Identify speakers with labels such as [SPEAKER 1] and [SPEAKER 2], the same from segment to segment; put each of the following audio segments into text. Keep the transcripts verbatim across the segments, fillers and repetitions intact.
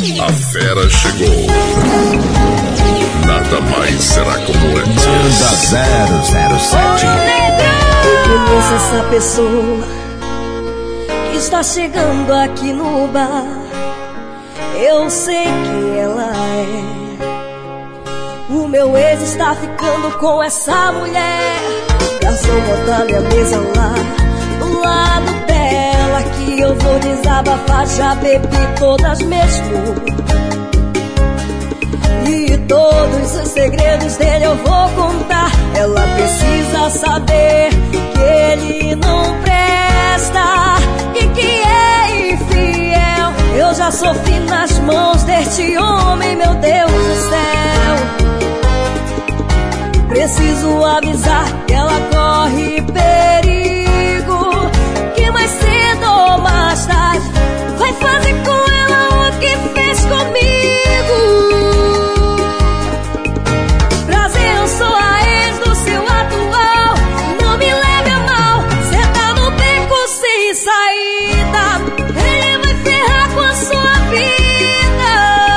[SPEAKER 1] A fera chegou. Nada mais será como antes.
[SPEAKER 2] Banda zero zero sete.
[SPEAKER 3] Eu conheço essa pessoa que está chegando aqui no bar. Eu sei quem ela é. O meu ex está ficando com essa mulher. Garçom, bota-lhe a mesa lá do lado dela, que eu vou desabafar. Já bebi todas mesmo, e todos os segredos dele eu vou contar. Ela precisa saber que ele não presta e que é infiel. Eu já sofri nas mãos deste homem, meu Deus do céu. Preciso avisar que ela corre perigo, que mais cedo ou mais tarde vai fazer com ela o que fez comigo. Prazer, eu sou a ex do seu atual. Não me leve a mal, cê tá no beco sem saída. Ele vai ferrar com a sua vida.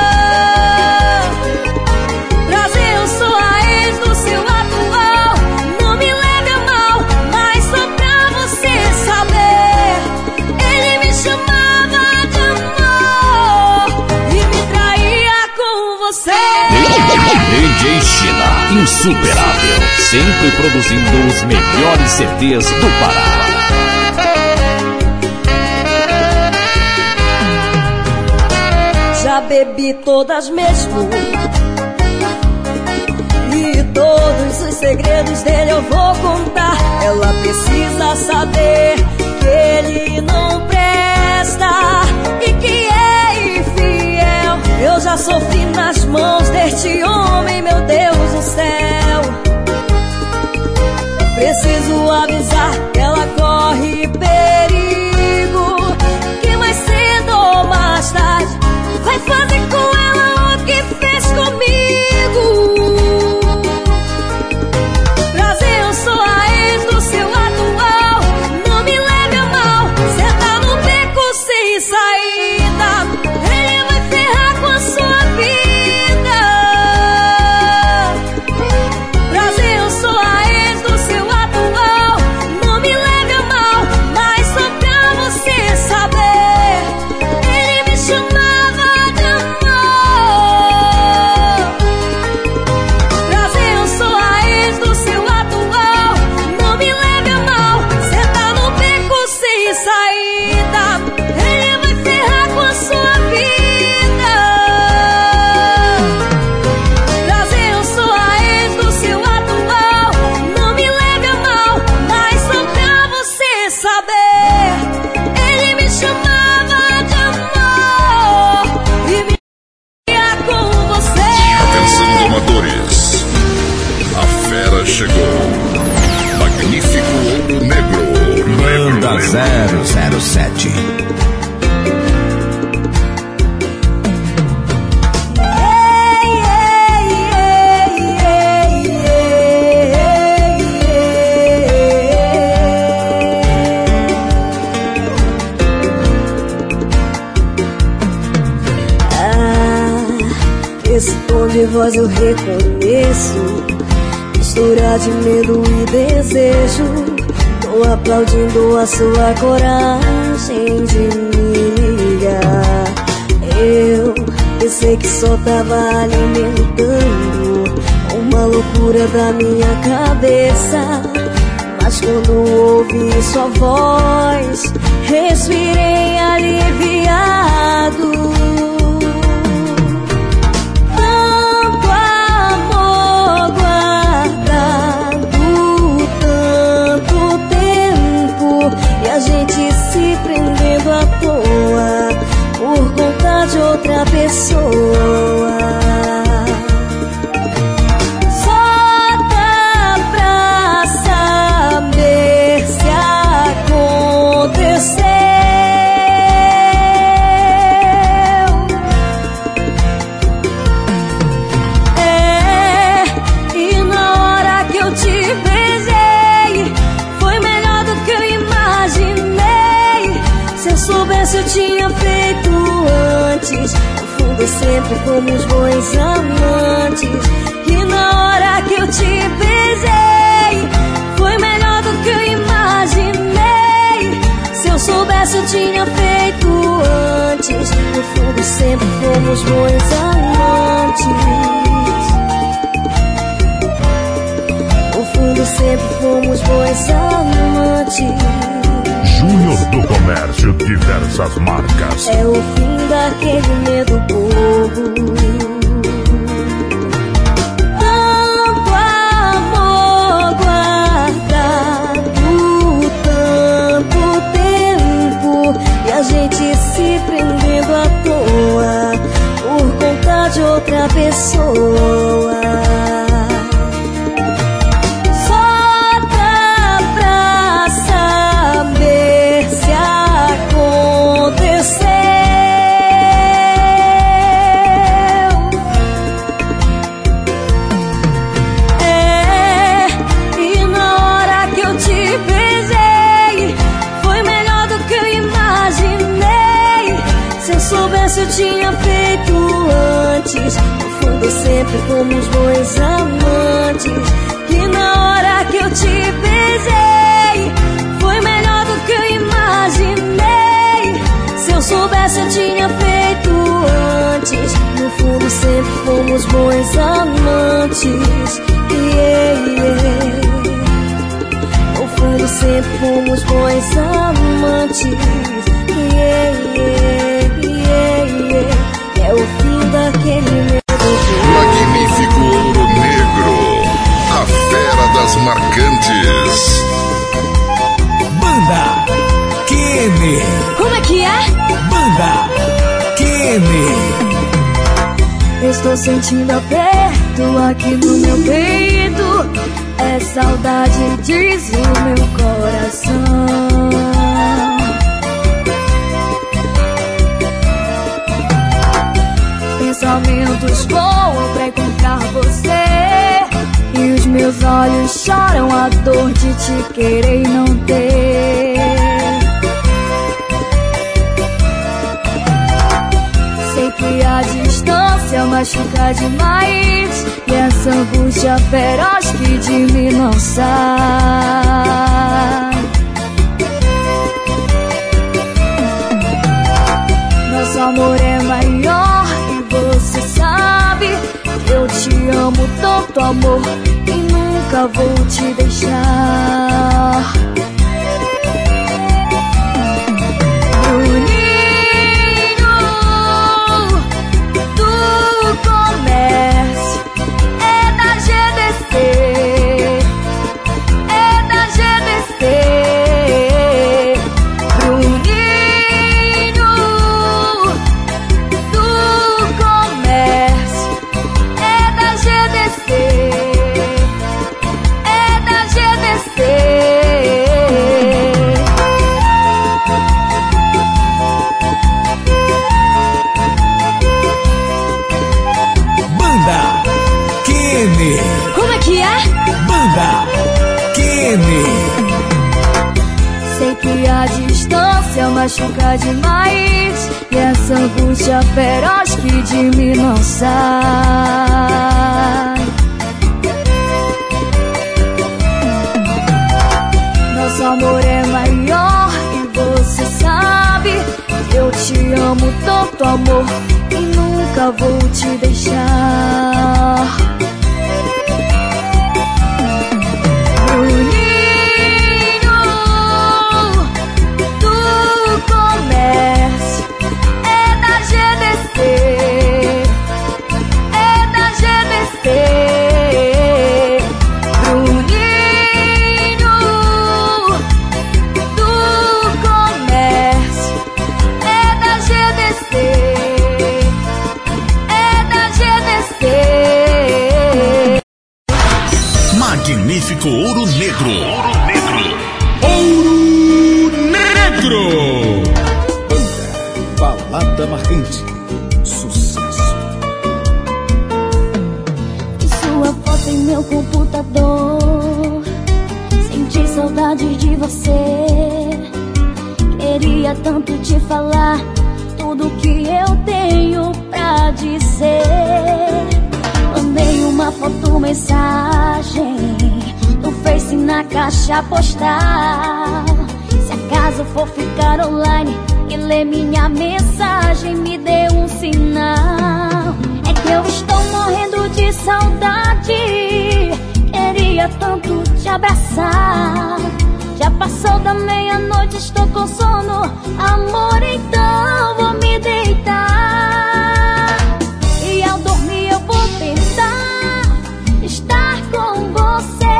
[SPEAKER 3] Prazer, eu sou a ex do seu atual. Não me leve a mal, mas só pra você saber, ele me chamava de amor e me traía com você.
[SPEAKER 2] D J China, insuperável, sempre produzindo os melhores C Ds do Pará.
[SPEAKER 3] Já bebi todas mesmo, e todos os segredos dele eu vou contar. Ela precisa saber que ele não presta e que é infiel. Eu já sofri nas mãos deste homem, meu Deus do céu. Preciso avisar que ela corre perigo, que mais cedo ou mais tarde vai fazer com ela o que fez comigo. Prazer, eu sou a ex do seu atual. Não me leve a mal, cê tá no beco sem saída. Ele vai ferrar com a sua vida. Prazer, eu sou a ex do seu atual. Não me leve a mal, mas só pra você saber, ele me chamava de amor. Prazer, eu sou a ex do seu atual. Não me leve a mal, cê tá no beco sem saída. Ele vai ferrar com a sua vida. Prazer, eu sou a ex do seu atual. Não me leve a mal, mas só pra você saber, ele me chamava de amor e me ia com você.
[SPEAKER 1] Atenção, amadores. A fera chegou. Magnífico Ouro Negro.
[SPEAKER 2] Banda
[SPEAKER 1] Negro,
[SPEAKER 2] zero zero sete.
[SPEAKER 3] Esse tom de voz eu reconheço, mistura de medo e desejo. Tô aplaudindo a sua coragem de me ligar. Eu pensei que só tava alimentando uma loucura da minha cabeça, mas quando ouvi sua voz, respirei aliviado. A gente se prendendo à toa por conta de outra pessoa. Só dá pra saber se aconteceu. É, e na hora que eu te beijei, foi melhor do que eu imaginei. Se eu soubesse eu tinha feito antes, no fundo fundo sempre fomos bons amantes. E na hora que eu te beijei, foi melhor do que eu imaginei. Se eu soubesse eu tinha feito antes. No fundo sempre fomos bons amantes. No fundo sempre fomos bons amantes.
[SPEAKER 4] Júnior do Comércio, diversas marcas.
[SPEAKER 3] É o fim daquele medo bobo. Tanto amor guardado, tanto tempo, e a gente se prendendo à toa por conta de outra pessoa. Eu tinha feito antes. No fundo sempre fomos bons amantes. E na hora que eu te beijei, foi melhor do que eu imaginei. Se eu soubesse eu tinha feito antes. No fundo sempre fomos bons amantes. Yeah, yeah. No fundo sempre fomos bons amantes. Yeah, yeah. É o fim daquele medo.
[SPEAKER 1] Magnífico Ouro Negro, a fera das marcantes.
[SPEAKER 2] Banda Kenny.
[SPEAKER 3] Como é que é?
[SPEAKER 2] Banda Kenny.
[SPEAKER 3] Estou sentindo aperto aqui no meu peito. É saudade, diz o meu coração. Pensamentos voam pra encontrar você, e os meus olhos choram a dor de te querer e não ter. Sei que a distância machuca demais, e essa angústia feroz que de mim não sai. Nosso amor é maior, você sabe que eu te amo tanto, amor, e nunca vou te deixar. Bruninho do Comércio, é da G D C, é da G D C. Como é que é?
[SPEAKER 2] Banda Kenny.
[SPEAKER 3] Sei que a distância machuca demais, e essa angústia feroz que de mim não sai. Nosso amor é maior, e você sabe que eu te amo tanto, amor, e nunca vou te deixar. Bruninho do Comércio, é da G D C, é da G D C. Bruninho do Comércio, é da G D C, é da G D C.
[SPEAKER 4] Magnífico Ouro Negro.
[SPEAKER 2] Ouro Negro. Ouro Negro. Banda Balada Marcante. Sucesso.
[SPEAKER 3] Sua foto em meu computador, senti saudade de você. Queria tanto te falar tudo que eu tenho pra mensagem no Face, na caixa postal. Se acaso for ficar online e ler minha mensagem, me dê um sinal. É que eu estou morrendo de saudade, queria tanto te abraçar. Já passou da meia-noite, estou com sono, amor, então vou me deitar. E ao dormir eu vou tentar estar com você.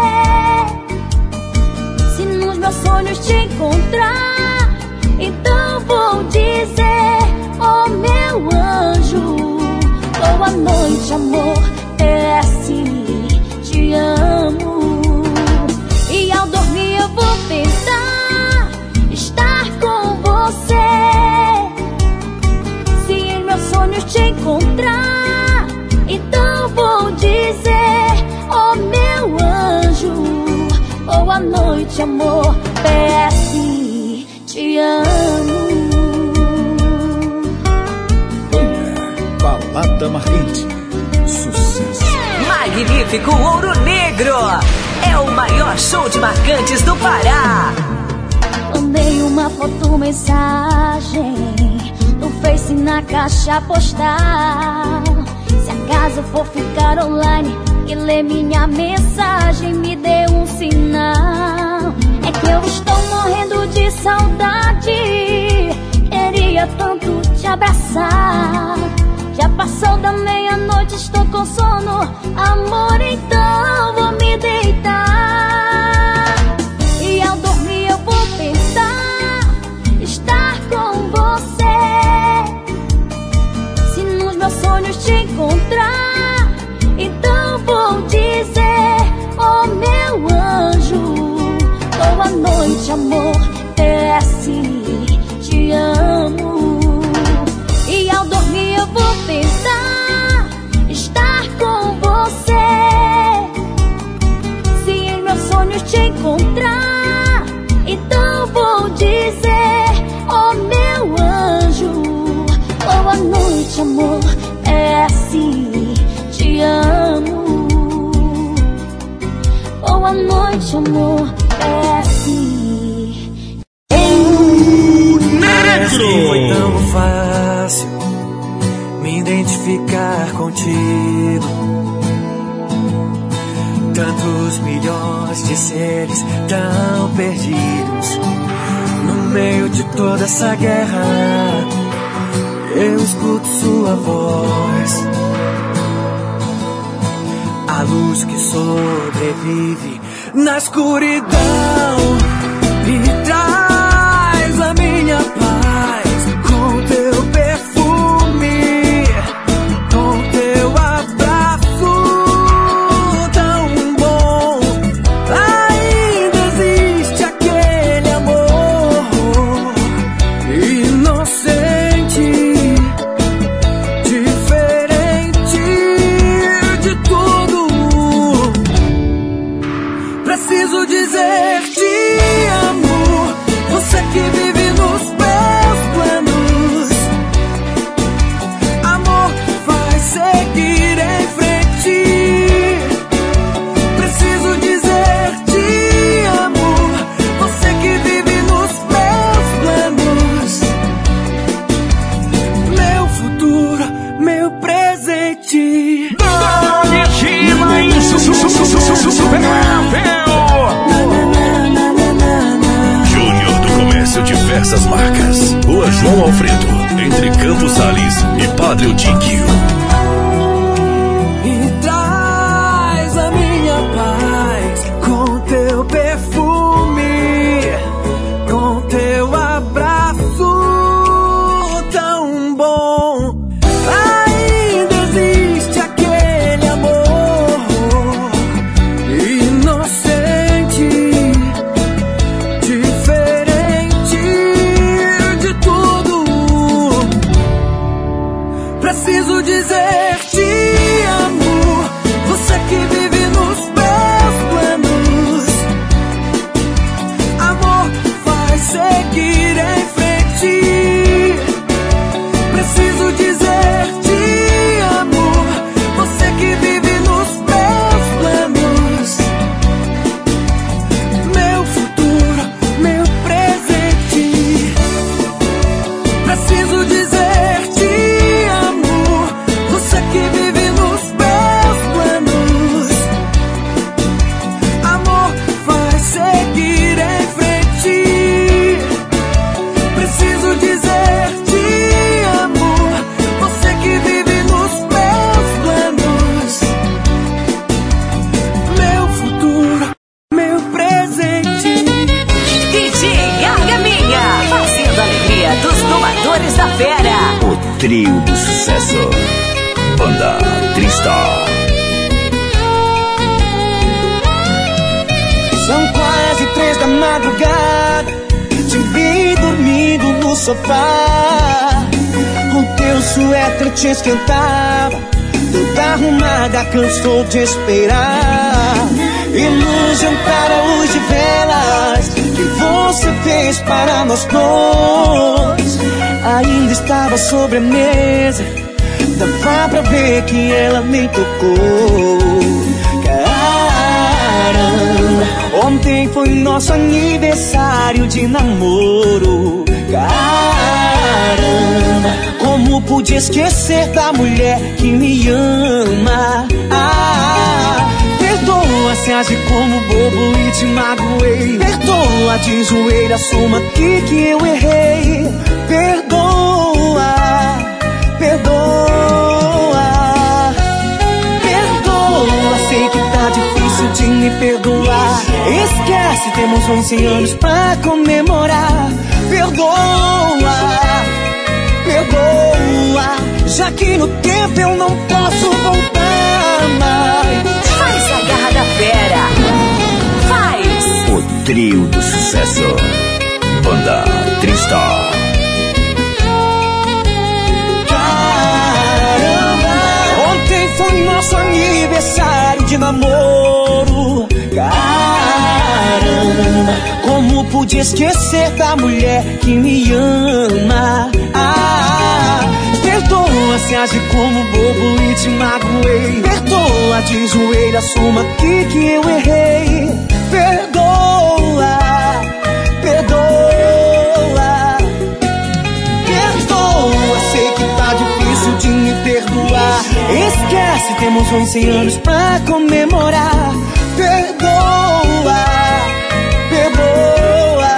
[SPEAKER 3] Se nos meus sonhos te encontrar, então vou dizer: oh meu anjo, boa noite amor, é assim, te amo. E ao dormir eu vou tentar estar com você. Se em meus sonhos te encontrar, então vou dizer: oh meu anjo, boa noite amor, é assim, te amo.
[SPEAKER 2] Balada marcante, sucesso.
[SPEAKER 5] Magnífico Ouro Negro é o maior show de marcantes do Pará.
[SPEAKER 3] Mandei uma foto, mensagem no Face, na caixa postal. Se acaso for ficar online e ler minha mensagem, me dê um sinal. É que eu estou morrendo de saudade, queria tanto te abraçar. Já passou da meia-noite, estou com sono, amor, então vou me deitar. E ao dormir eu vou tentar estar com você. Se nos meus sonhos te encontrar, então vou dizer: oh meu anjo, boa noite amor, é assim, te amo. E ao dormir eu vou tentar estar com você. Se em meus sonhos te encontrar, então vou dizer: oh meu anjo, boa noite amor, é assim, te amo. Boa noite amor, é assim.
[SPEAKER 6] Assim foi tão fácil me identificar contigo. Tantos milhões de seres tão perdidos no meio de toda essa guerra. Eu escuto sua voz, a luz que sobrevive na escuridão e traz a minha paz com teu perfume, com teu abraço tão bom. Ainda existe aquele amor inocente, diferente de tudo. Preciso dizer te amo, você que vive nos meus planos. Amor, vai seguir em frente. Preciso dizer te amo, você que vive nos meus planos. Meu futuro, meu presente.
[SPEAKER 1] Júnior do Comércio, diversas marcas. Rua João Alfredo, entre Campos Sales e Padre Eudíquio.
[SPEAKER 6] E traz a minha paz com teu perfume, com teu abraço tão bom. Ainda existe aquele amor inocente, diferente de tudo. Preciso dizer te amo, você que vive nos meus planos. Amor, vai seguir em frente. Preciso dizer te amo, você que vive nos meus
[SPEAKER 2] Banda Tristar.
[SPEAKER 6] São quase três da madrugada, te vi dormindo no sofá. O teu suéter te esquentava, toda arrumada, cansou de esperar. E no jantar à luz de velas que você fez para nós dois, ainda estava sobre a mesa, dava pra ver que ela nem tocou. Caramba, ontem foi nosso aniversário de namoro. Caramba, como pude esquecer da mulher que me ama. Ah, perdoa se agi como bobo e te magoei. Perdoa de joelho, assuma aqui que eu errei. Perdoa, perdoa, perdoa. Sei que tá difícil de me perdoar. Esquece, temos onze anos pra comemorar. Perdoa, perdoa, já que no tempo eu não posso voltar mais.
[SPEAKER 5] Faz a garra da fera. Faz.
[SPEAKER 2] O trio do sucesso. Banda Tristar.
[SPEAKER 6] Caramba, ontem foi nosso aniversário de namoro. Caramba, como pude esquecer da mulher que me ama. Ah, perdoa se agi como bobo e te magoei. Perdoa de joelho, assuma aqui que eu errei. Perdoa, perdoa, perdoa. Sei que tá difícil de me perdoar. Esquece, temos onze anos pra comemorar. Perdoa, perdoa,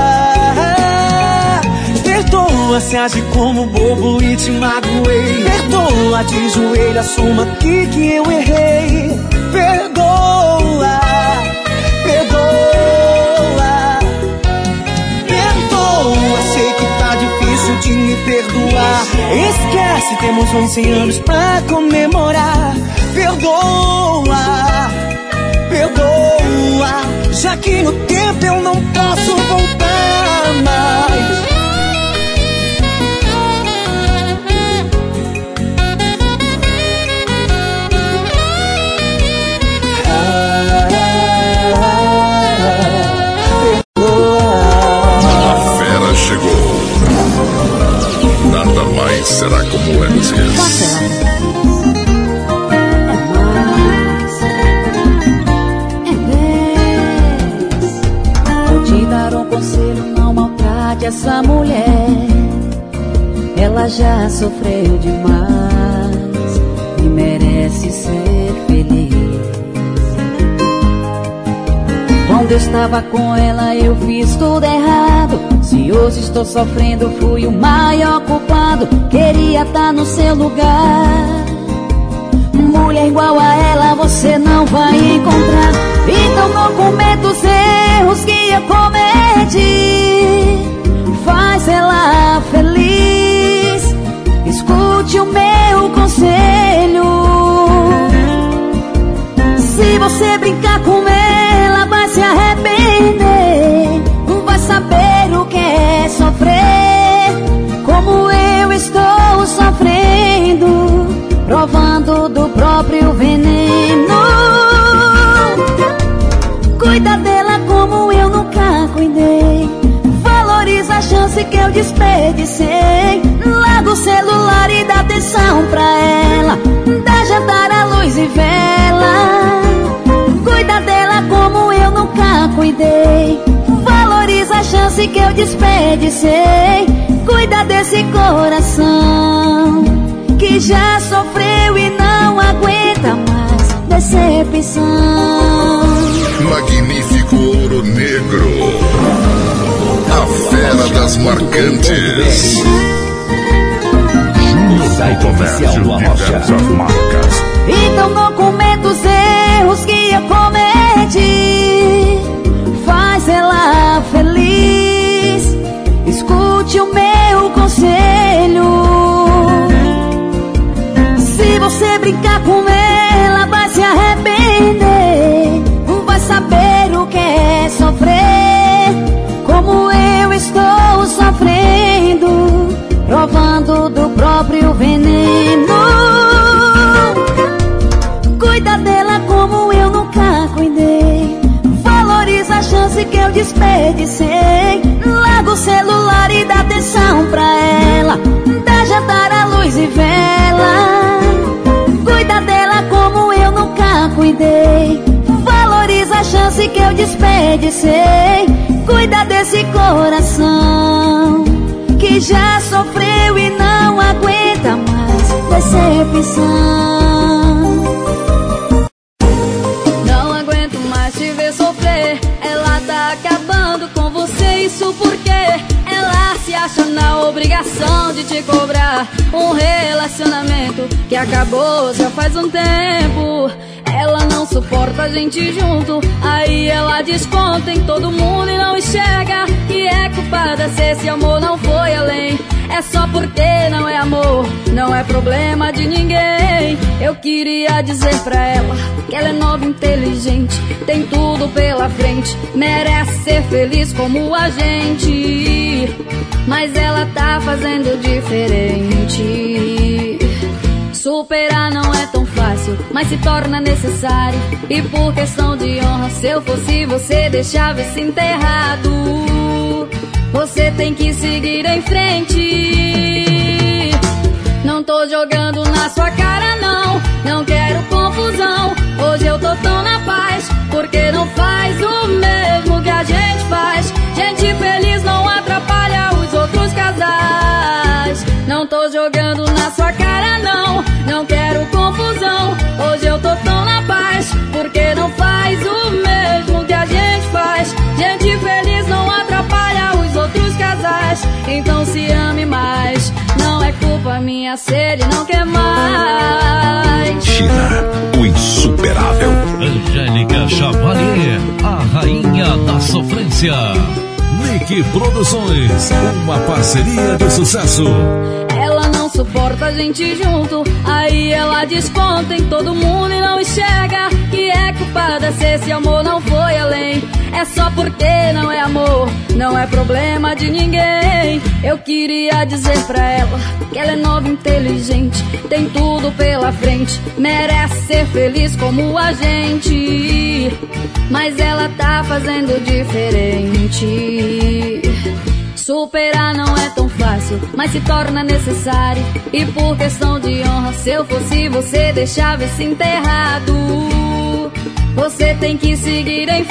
[SPEAKER 6] perdoa se agi como bobo e te magoei. Perdoa de joelho, assuma aqui que eu errei. Perdoa, perdoa, perdoa. Sei que tá difícil de me perdoar. Esquece, temos onze anos pra comemorar. Perdoa, perdoa, já que no tempo eu não posso voltar mais.
[SPEAKER 4] A fera chegou. Nada mais será como antes.
[SPEAKER 7] Essa mulher, ela já sofreu demais e merece ser feliz. Quando eu estava com ela eu fiz tudo errado. Se hoje estou sofrendo fui o maior culpado. Queria estar no seu lugar. Mulher igual a ela você não vai encontrar. Então não cometa os erros que eu cometi. Faz ela feliz. Escute o meu conselho. Se você brincar com ela vai se arrepender. Não vai saber o que é sofrer como eu estou sofrendo, provando do próprio veneno. Cuida dela como eu nunca cuidei. Valoriza a chance que eu desperdicei. Larga o celular e dá atenção pra ela. Dá jantar à luz e vela. Cuida dela como eu nunca cuidei. Valoriza a chance que eu desperdicei. Cuida desse coração que já sofreu e não aguenta mais decepção.
[SPEAKER 4] Magnífico Ouro Negro, a fera das marcantes.
[SPEAKER 2] No site oficial do
[SPEAKER 4] Diversas marcas.
[SPEAKER 7] Então não cometa os erros que eu cometi. Faz ela feliz. Escute o meu conselho. Se você brincar com ela, vai se arrepender. Vai saber o que é sofrer, como eu estou sofrendo, provando do próprio veneno. Cuida dela como eu nunca cuidei, valoriza a chance que eu desperdicei. Larga o celular e dá atenção pra ela, dá jantar à luz e vela. Cuida dela como eu nunca cuidei, valoriza a chance que eu desperdicei. Cuida desse coração que já sofreu e não aguenta mais decepção. Não aguento mais te ver sofrer, ela tá acabando com você. Isso porque ela se acha na obrigação de te cobrar um relacionamento que acabou já faz um tempo. Ela não suporta a gente junto, aí ela desconta em todo mundo e não enxerga que é culpada se esse amor não foi além. É só porque não é amor, não é problema de ninguém. Eu queria dizer pra ela que ela é nova, inteligente, tem tudo pela frente, merece ser feliz como a gente. Mas ela tá fazendo diferente. Superar não é tão fácil, mas se torna necessário. E por questão de honra, se eu fosse você, deixava esse enterrado. Você tem que seguir em frente. Não tô jogando na sua cara não, não quero confusão. Hoje eu tô tão na paz, porque não faz o mesmo que a gente faz. Gente feliz não atrapalha os outros casais. Não tô jogando na sua cara não, não quero confusão. Hoje eu tô tão na paz, porque não faz o mesmo que a gente faz. Gente feliz não atrapalha os outros casais. Então se ame mais, não é culpa minha se ele não quer mais.
[SPEAKER 1] China, o insuperável.
[SPEAKER 2] Angélica Chavalier, a rainha da sofrência. Nick Produções, uma parceria de sucesso.
[SPEAKER 7] Ela não suporta a gente junto, aí ela desconta em todo mundo e não enxerga que é culpada se esse amor não foi além. É só porque não é amor, não é problema de ninguém. Eu queria dizer pra ela que ela é nova, inteligente, tem tudo pela frente, merece ser feliz como a gente. Mas ela tá fazendo diferente. Superar não é tão fácil, mas se torna necessário. E por questão de honra, se eu fosse você, deixava esse enterrado. Você tem que seguir em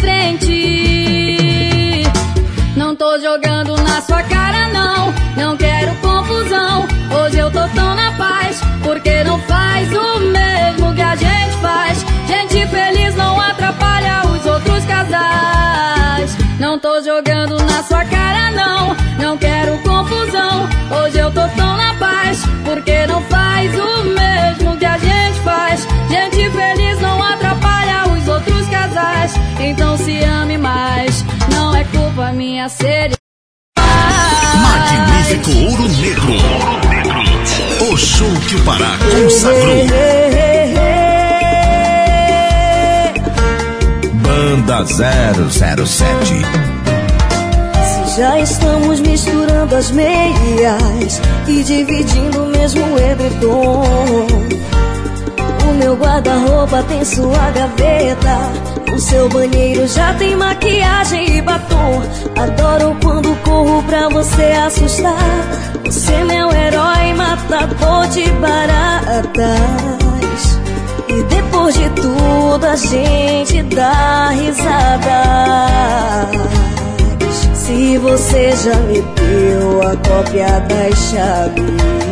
[SPEAKER 7] frente. Não tô jogando na sua cara não, não quero confusão. Hoje eu tô tão na paz, porque não faz o mesmo que a gente faz. Gente feliz não atrapalha os outros casais. Não tô jogando na sua cara não, não quero confusão. Hoje eu tô tão na paz, porque não faz o mesmo que a gente faz. Gente feliz não atrapalha os outros casais. Então se ame mais, não é culpa minha sede.
[SPEAKER 1] Magnífico Ouro Negro. Ouro Negro. O show que o Pará consagrou. Banda zero zero sete.
[SPEAKER 3] Se já estamos misturando as meias e dividindo o mesmo edredom, o meu guarda-roupa tem sua gaveta, o seu banheiro já tem maquiagem e batom. Adoro quando corro pra você assustar. Você é meu herói, matador de baratas. E depois de tudo a gente dá risadas. Se você já me deu a cópia das chaves,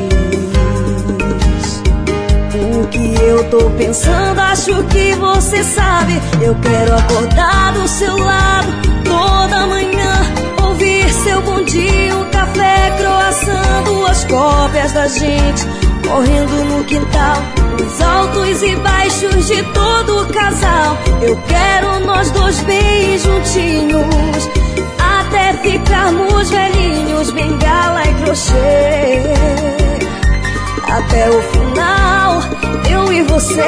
[SPEAKER 3] o que eu tô pensando, acho que você sabe. Eu quero acordar do seu lado toda manhã, ouvir seu bom dia, um café, croissant, duas cópias da gente correndo no quintal, os altos e baixos de todo o casal. Eu quero nós dois bem juntinhos, até ficarmos velhinhos, bengala e crochê. Até o final eu você.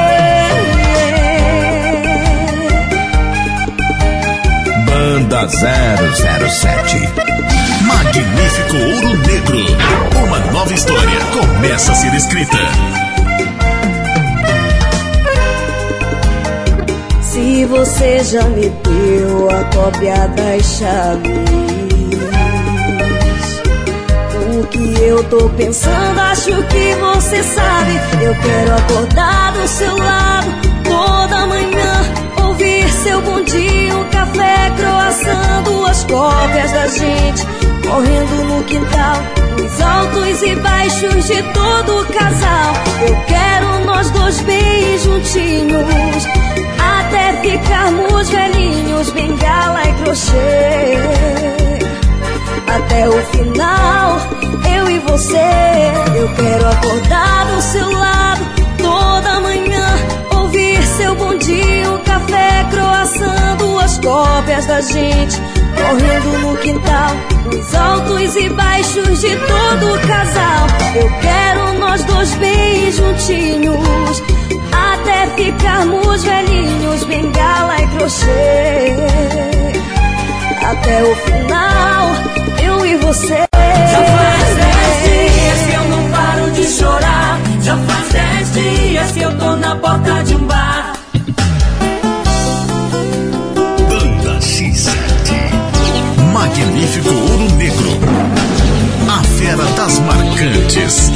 [SPEAKER 2] Banda zero zero sete.
[SPEAKER 1] Magnífico Ouro Negro. Uma nova história começa a ser escrita.
[SPEAKER 3] Se você já me deu a cópia das chaves, o que eu tô pensando, acho que você sabe. Eu quero acordar do seu lado toda manhã, ouvir seu bom dia, um café, croissant, duas cópias da gente correndo no quintal, os altos e baixos de todo o casal. Eu quero nós dois bem juntinhos, até ficarmos velhinhos, bengala e crochê. Até o final, eu e você. Eu quero acordar do seu lado toda manhã, ouvir seu bom dia, um café, croissant, duas cópias da gente correndo no quintal, os altos e baixos de todo o casal. Eu quero nós dois bem juntinhos, até ficarmos velhinhos, bengala e crochê. Até o final, eu e você.
[SPEAKER 6] Já faz dez dias que eu não paro de chorar. Já faz dez dias que eu tô na porta de um bar.
[SPEAKER 1] Banda X sete. Magnífico Ouro Negro. A fera das marcantes.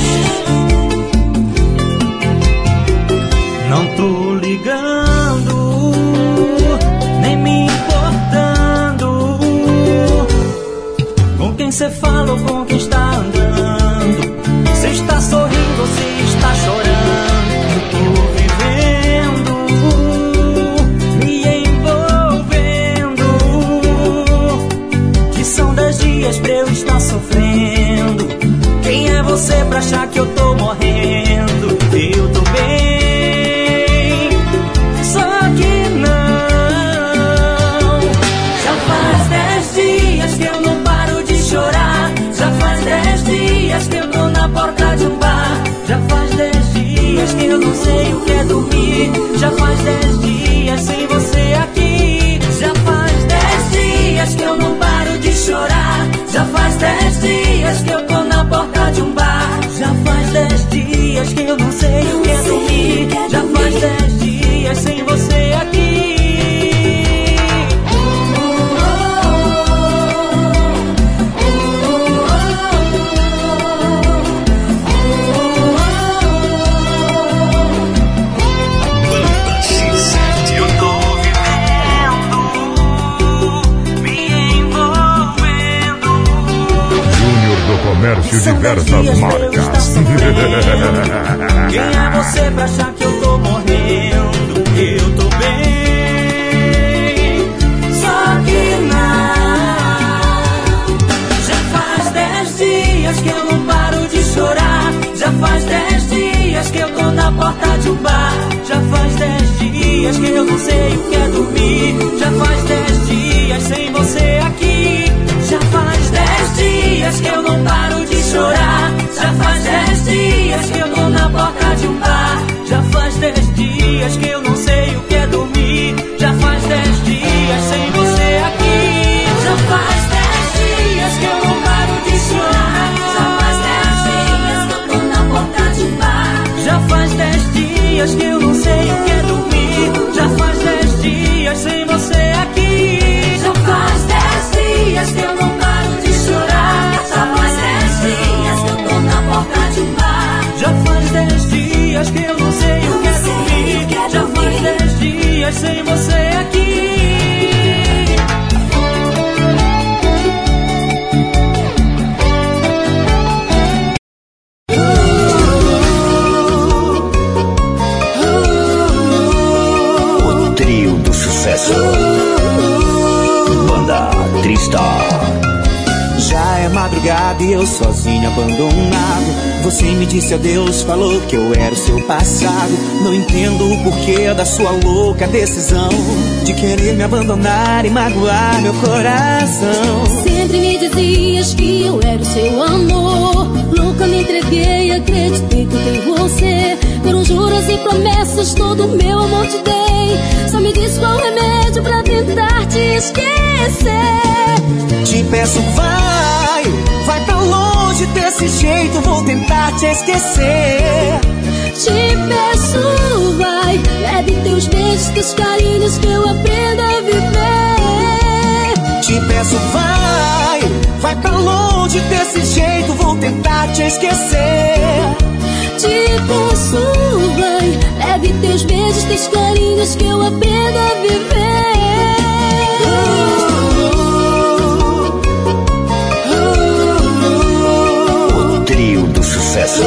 [SPEAKER 6] Não tô ligando, nem me importando com quem cê fala ou com quem está andando. Cê está sorrindo ou cê está chorando. Eu tô vivendo, me envolvendo, que são dez dias pra eu estar sofrendo. Quem é você pra achar que eu tô morrendo? Eu tô bem. Que eu tô na porta de um bar. Já faz dez dias que eu não sei o que é dormir. Já faz dez dias sem você aqui. Já faz dez dias que eu não paro de chorar. Já faz dez dias que eu tô na porta de um bar. Já faz dez dias que eu não sei o que é dormir. Já faz dez dias sem você aqui.
[SPEAKER 8] Comércio diversas marcas.
[SPEAKER 6] Quem é você pra achar que eu tô morrendo? Eu tô bem, só que não. Já faz dez dias que eu não paro de chorar. Já faz dez dias que eu tô na porta de um bar. Já faz dez dias que eu não sei o que é dormir. Já faz dez dias sem você aqui. Já faz dez dias que eu não paro de chorar. Já faz dez dias que eu tô na porta de um bar. Já faz dez dias que eu não sei o que é dormir. Já faz dez dias sem você aqui. Já faz dez dias que eu não paro de chorar. Já faz dez dias que eu tô na porta de um bar. Já faz dez dias que eu não sei o que é dormir. Já faz dez dias sem você aqui. Já faz dez dias que eu não paro de chorar. Já faz dez dias que eu tô na porta de um bar. Já faz dez dias que eu não sei o que é dormir. Já faz dez dias sem você aqui.
[SPEAKER 2] O trio do sucesso. Banda Tristar.
[SPEAKER 6] Já é madrugada. madrugada e eu sozinho abandonado. Você me disse adeus, falou que eu era o seu passado. Não entendo o porquê da sua louca decisão de querer me abandonar e magoar meu coração.
[SPEAKER 7] Sempre me dizias que eu era o seu amor. Louca me entreguei, acreditei tudo em você. Foram juras e promessas, todo o meu amor te dei. Só me diz qual remédio pra tentar te esquecer.
[SPEAKER 6] Te peço, vai, vai pra longe desse jeito, vou tentar te esquecer.
[SPEAKER 7] Te peço, vai, leve teus beijos, teus carinhos, que eu aprenda a viver.
[SPEAKER 6] Te peço, vai, vai pra longe desse jeito, vou tentar te esquecer.
[SPEAKER 7] Te peço, vai, leve teus beijos, teus carinhos, que eu aprenda a viver.
[SPEAKER 2] O trio do sucesso,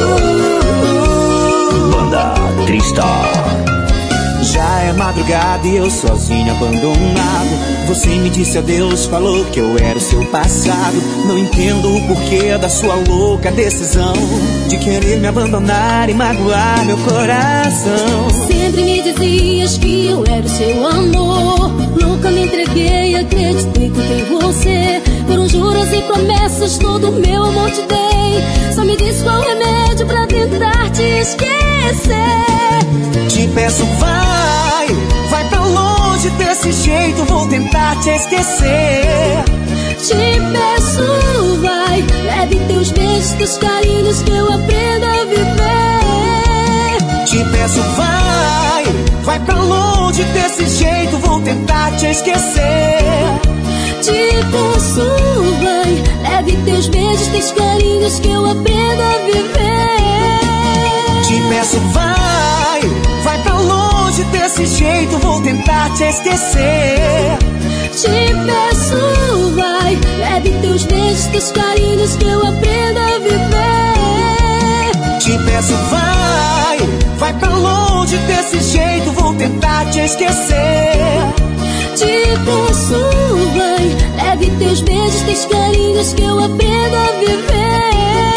[SPEAKER 2] Banda Cristal.
[SPEAKER 6] Já é madrugada e eu sozinho abandonado. Você me disse adeus, falou que eu era o seu passado. Não entendo o porquê da sua louca decisão de querer me abandonar e magoar meu coração.
[SPEAKER 7] Sempre me dizias que eu era o seu amor. Louca me entreguei, acreditei tudo em você. Foram juras e promessas, todo o meu amor te dei. Só me diz qual remédio pra tentar te esquecer.
[SPEAKER 6] Te peço, vai, vai pra longe desse jeito, vou tentar te esquecer.
[SPEAKER 7] Te peço, vai, leve teus beijos, teus carinhos, que eu aprenda a viver.
[SPEAKER 6] Te peço, vai, vai pra longe desse jeito, vou tentar te esquecer.
[SPEAKER 7] Te peço, vai, leve teus beijos, teus carinhos, que eu aprenda a viver.
[SPEAKER 6] Te peço, vai, vai pra longe desse jeito, vou tentar te esquecer.
[SPEAKER 7] Te peço, vai, leve teus beijos, teus carinhos, que eu aprenda a viver.
[SPEAKER 6] Te peço, vai, vai pra longe desse jeito, vou tentar te esquecer.
[SPEAKER 7] Te peço, vai, leve teus beijos, teus carinhos, que eu aprenda a viver.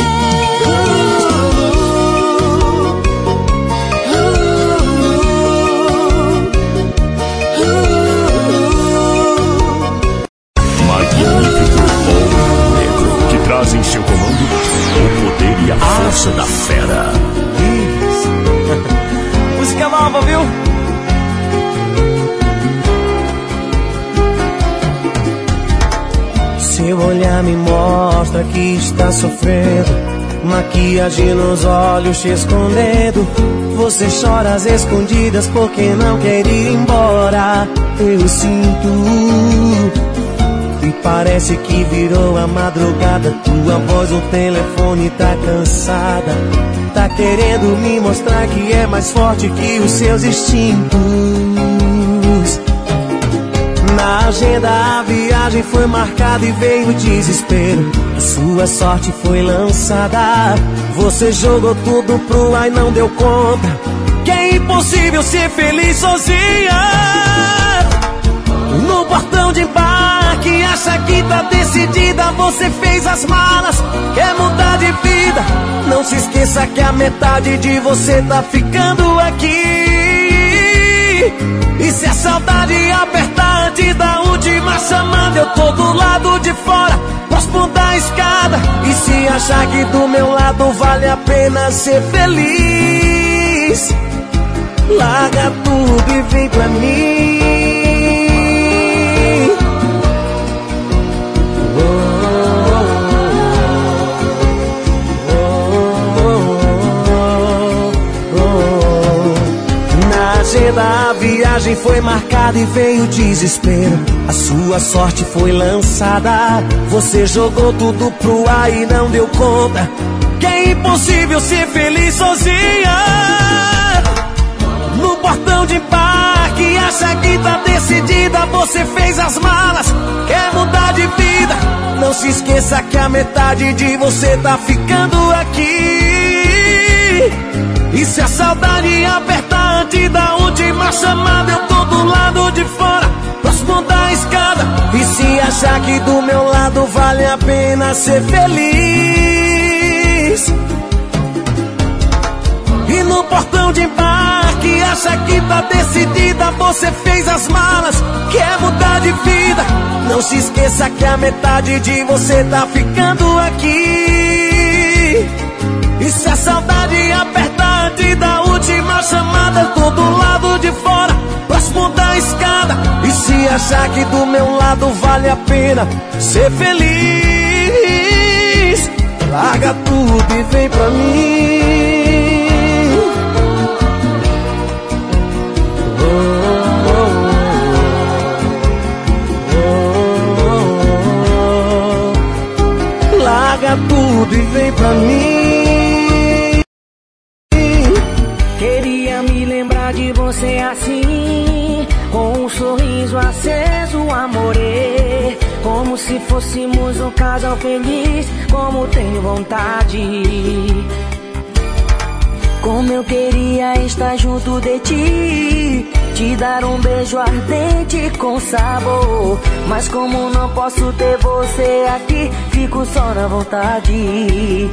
[SPEAKER 2] Traz em seu comando o poder e a força da fera.
[SPEAKER 9] Isso. Música nova, viu? Seu olhar me mostra que está sofrendo, maquiagem nos olhos te escondendo. Você chora às escondidas porque não quer ir embora. Eu sinto. E parece que virou a madrugada. Tua voz no telefone tá cansada. Tá querendo me mostrar que é mais forte que os seus instintos. Na agenda a viagem foi marcada e veio o desespero. A sua sorte foi lançada. Você jogou tudo pro ar e não deu conta que é impossível ser feliz sozinha. No portão de embarque, acha que tá decidida. Você fez as malas, quer mudar de vida. Não se esqueça que a metade de você tá ficando aqui. E se a saudade apertar antes da última chamada, eu tô do lado de fora, próximo da escada. E se achar que do meu lado vale a pena ser feliz, larga tudo e vem pra mim. A viagem foi marcada e veio o desespero. A sua sorte foi lançada. Você jogou tudo pro ar e não deu conta que é impossível ser feliz sozinha. No portão de embarque, acha que tá decidida. Você fez as malas, quer mudar de vida. Não se esqueça que a metade de você tá ficando aqui. E se a saudade apertar antes da última chamada, eu tô do lado de fora, próximo da escada. E se achar que do meu lado vale a pena ser feliz, e no portão de embarque acha que tá decidida, você fez as malas, quer mudar de vida. Não se esqueça que a metade de você tá ficando aqui. E se a saudade apertar, te dá a última chamada, tô do lado de fora, próximo da escada. E se achar que do meu lado vale a pena ser feliz, larga tudo e vem pra mim. Larga tudo e vem pra mim.
[SPEAKER 10] Queria me lembrar de você assim, com um sorriso aceso, amorê, como se fôssemos um casal feliz, como tenho vontade. Como eu queria estar junto de ti, te dar um beijo ardente com sabor. Mas como não posso ter você aqui, fico só na vontade.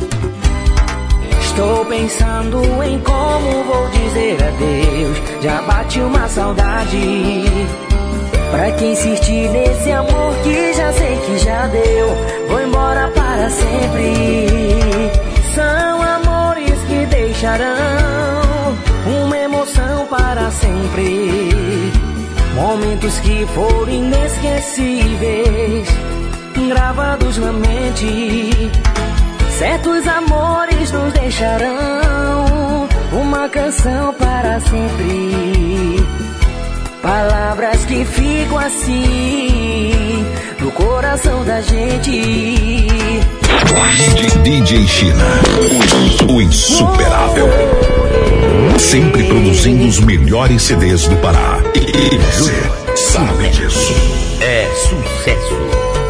[SPEAKER 10] Estou pensando em como vou dizer adeus, já bate uma saudade. Pra que insistir nesse amor que já sei que já deu, vou embora para sempre. São amores que deixarão uma emoção para sempre, momentos que foram inesquecíveis, gravados na mente. Certos amores nos deixarão uma canção para sempre, palavras que ficam assim no coração da gente.
[SPEAKER 1] D J China, o insuperável, sempre produzindo os melhores C Ds do Pará. E você sabe disso.
[SPEAKER 2] É sucesso.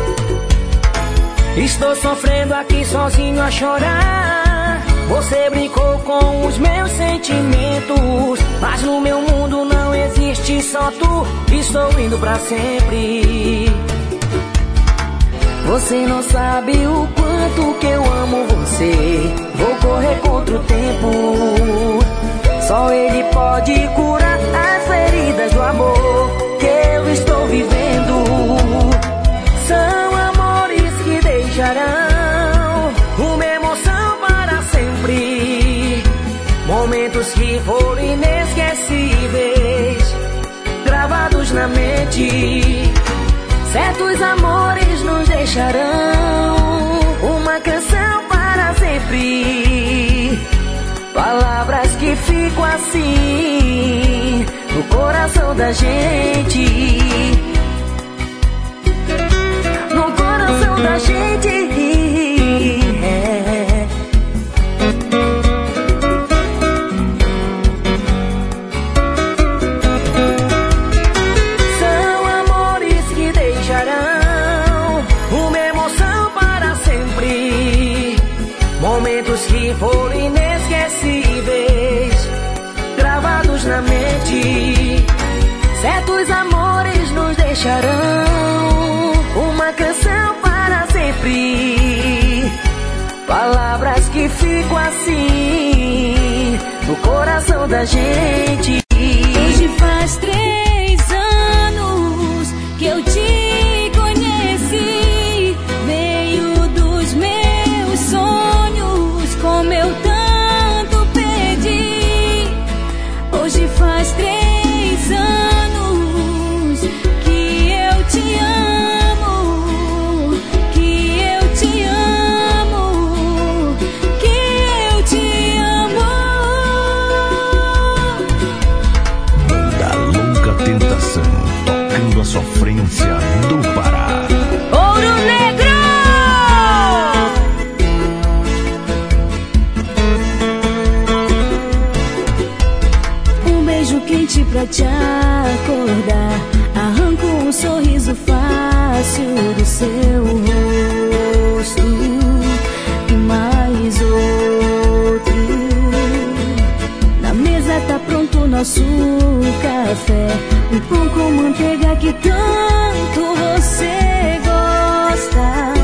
[SPEAKER 10] Estou sofrendo aqui sozinho a chorar. Você brincou com os meus sentimentos, mas no meu mundo não existe só tu. Estou indo pra sempre. Você não sabe o quanto que eu amo você. Vou correr contra o tempo. Só ele pode curar as feridas do amor que eu estou vivendo. São amores que deixarão uma emoção para sempre, momentos que foram inesquecíveis, gravados na mente. Certos amores nos deixarão uma canção para sempre, palavras que ficam assim no coração da gente, no coração da gente. É. São amores que deixarão uma emoção para sempre, momentos que foram inesquecíveis, gravados na mente. Certos amores nos deixarão uma canção para sempre, palavras que ficam assim no coração da gente.
[SPEAKER 7] Hoje faz três anos que eu te conheci, veio dos meus sonhos, como eu tanto pedi. Hoje faz três anos que eu te amo, que eu te amo, que eu te amo.
[SPEAKER 1] Da longa tentação, tocando a sofrência do Pará.
[SPEAKER 7] Ouro Negro! Um beijo quente pra te acordar, arranco um sorriso fácil do seu rosto e mais outro. Na mesa tá pronto pronto nosso café, um pão com manteiga que tanto você gosta.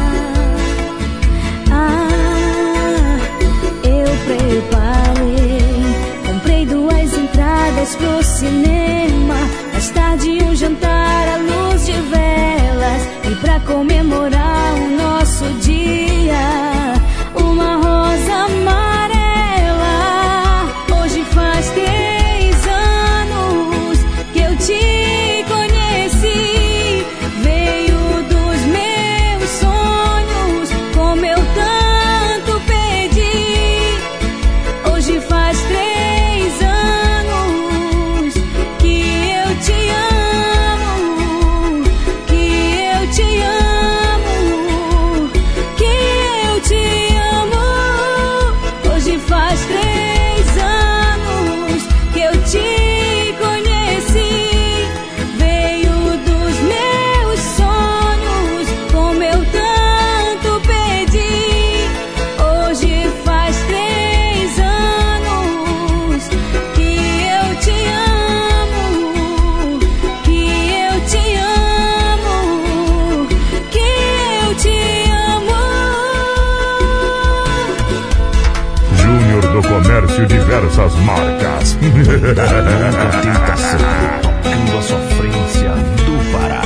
[SPEAKER 7] Ah, eu preparei, comprei duas entradas pro cinema, mais tarde um jantar à luz de velas, e pra comemorar o nosso dia, uma rosa amarela. Hoje faz três anos que eu te conheci, veio dos meus sonhos, como eu tanto pedi. Hoje faz três anos que eu te amo, que eu te amo, que eu te amo. Hoje faz três anos que eu te conheci, veio dos meus sonhos, como eu tanto pedi. Hoje faz três anos que eu te amo, que eu te amo, que eu te amo.
[SPEAKER 8] Júnior do Comércio, diversas marcas.
[SPEAKER 2] Tocando a sofrência do Pará.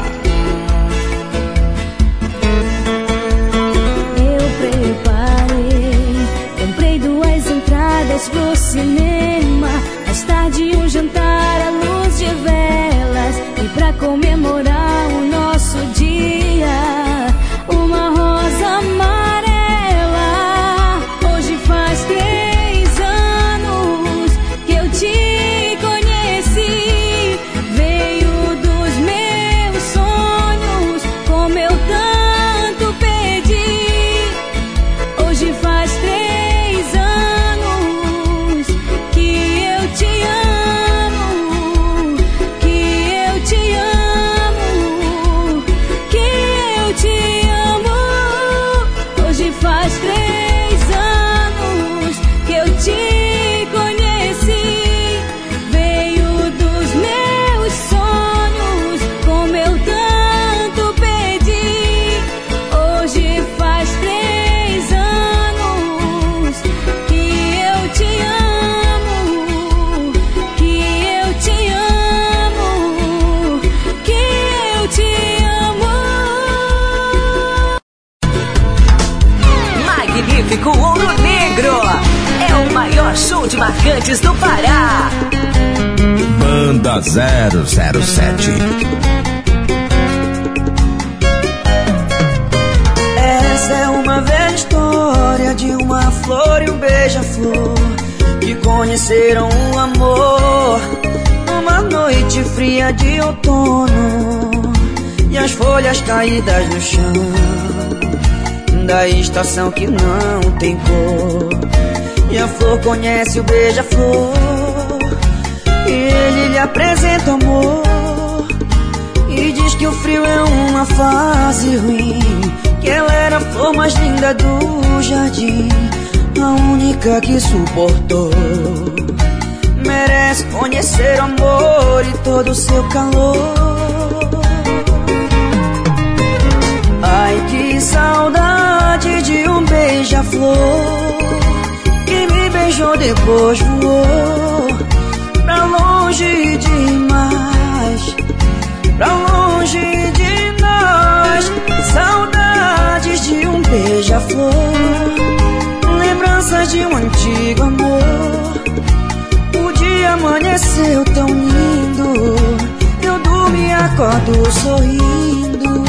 [SPEAKER 7] Eu preparei, comprei duas entradas pro cinema, mais tarde um jantar à luz de velas, e pra comemorar o nosso dia, uma rosa amarela. Hoje faz três anos que eu te conheci, veio dos meus sonhos, como eu tanto pedi. Hoje faz três anos que eu te amo, que eu te amo, que eu te amo. Hoje faz três anos que eu te conheci, veio dos meus sonhos, como eu tanto pedi. Hoje faz três anos que eu te amo, que eu te amo, que eu te amo.
[SPEAKER 5] Magnífico Ouro Negro é o maior show de marcantes do Pará.
[SPEAKER 2] Banda zero zero sete.
[SPEAKER 6] Essa é uma velha história de uma flor e um beija-flor que conheceram o amor numa noite fria de outono, e as folhas caídas no chão da estação que não tem cor. E a flor conhece o beija-flor, e ele lhe apresenta o amor, e diz que o frio é uma fase ruim, que ela era a flor mais linda do jardim, a única que suportou. Merece conhecer o amor e todo o seu calor. Ai, que saudade de um beija-flor que me beijou, depois voou pra longe demais, pra longe de nós. Saudades de um beija-flor, lembranças de um antigo amor. O dia amanheceu tão lindo, eu durmo e acordo sorrindo.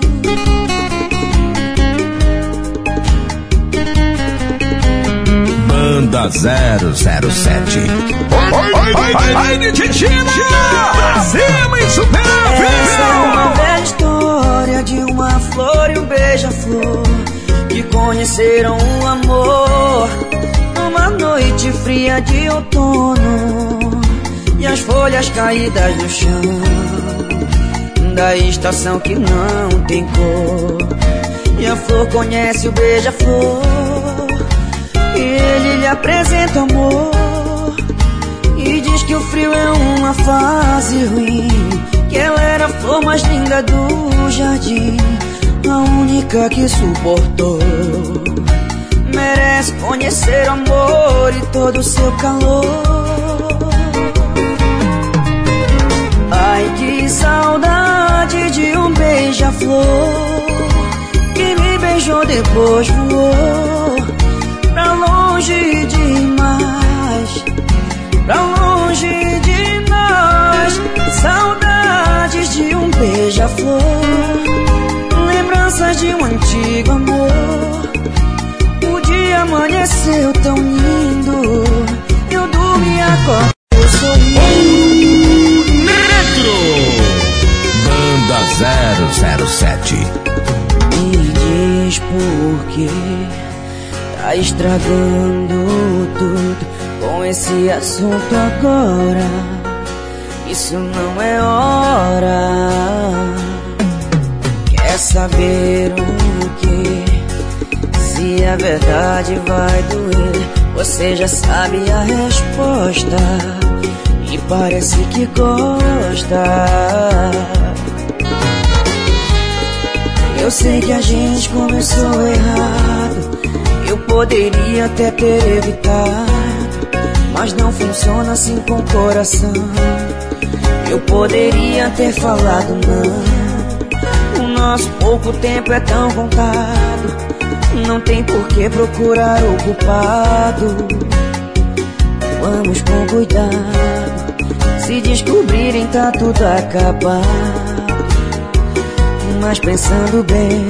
[SPEAKER 2] Banda zero zero sete.
[SPEAKER 1] Ai, D J China! Pra cima, insuperável!
[SPEAKER 6] Essa é uma velha história de uma flor e um beija-flor que conheceram o amor numa noite fria de outono, e as folhas caídas no chão da estação que não tem cor. E a flor conhece o beija-flor, e ele lhe apresenta o amor, e diz que o frio é uma fase ruim, que ela era a flor mais linda do jardim, a única que suportou. Merece conhecer o amor e todo o seu calor. Ai, que saudade de um beija-flor que me beijou depois voou pra longe demais, pra longe de nós. Saudades de um beija-flor, lembranças de um antigo amor. O dia amanheceu tão lindo, eu dormi e acordo, eu sorri.
[SPEAKER 2] Negro Banda zero zero sete.
[SPEAKER 6] Me diz por que tá estragando tudo com esse assunto agora. Isso não é hora. Quer saber o que? Se a verdade vai doer, você já sabe a resposta e parece que gosta. Eu sei que a gente começou errado, eu poderia até ter evitado, mas não funciona assim com o coração. Eu poderia ter falado não. O nosso pouco tempo é tão contado, não tem por que procurar o culpado. Vamos com cuidado, se descobrirem tá tudo acabado. Mas pensando bem,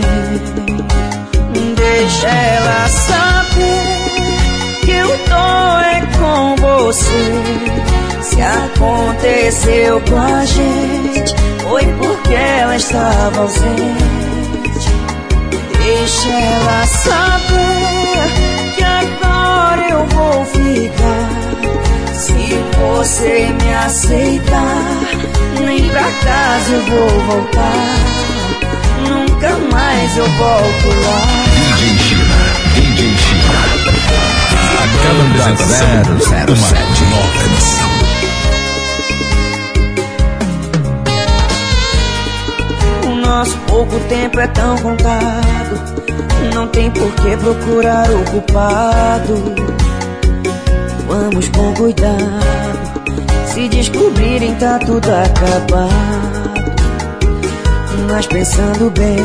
[SPEAKER 6] deixa ela saber que eu tô é com você. Se aconteceu com a gente, foi porque ela estava ausente. Deixa ela saber que agora eu vou ficar. Se você me aceitar, nem pra casa eu vou voltar. Nunca mais eu volto lá.
[SPEAKER 1] D J China, D J China.
[SPEAKER 2] A cada apresentação, zero zero sete.
[SPEAKER 1] Uma nova emoção.
[SPEAKER 6] Nosso pouco tempo é tão contado, não tem por que procurar o culpado. Vamos com cuidado, se descobrirem tá tudo acabado. Mas pensando bem,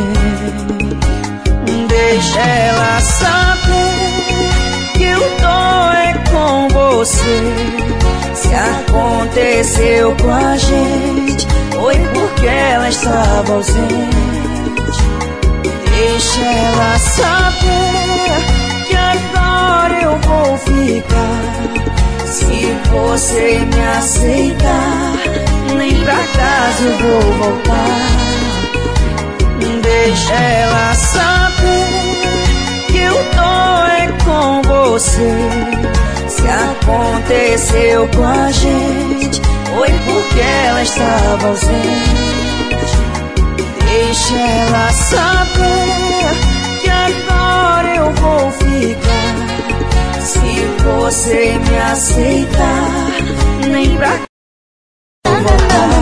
[SPEAKER 6] deixa ela saber que eu tô é com você. Se aconteceu com a gente, foi porque ela estava ausente. Deixa ela saber que agora eu vou ficar. Se você me aceitar, nem pra casa eu vou voltar. Deixa ela saber que eu tô é com você. Se aconteceu com a gente, foi porque ela estava ausente. Deixa ela saber que agora eu vou ficar. Se você me aceitar, nem pra voltar.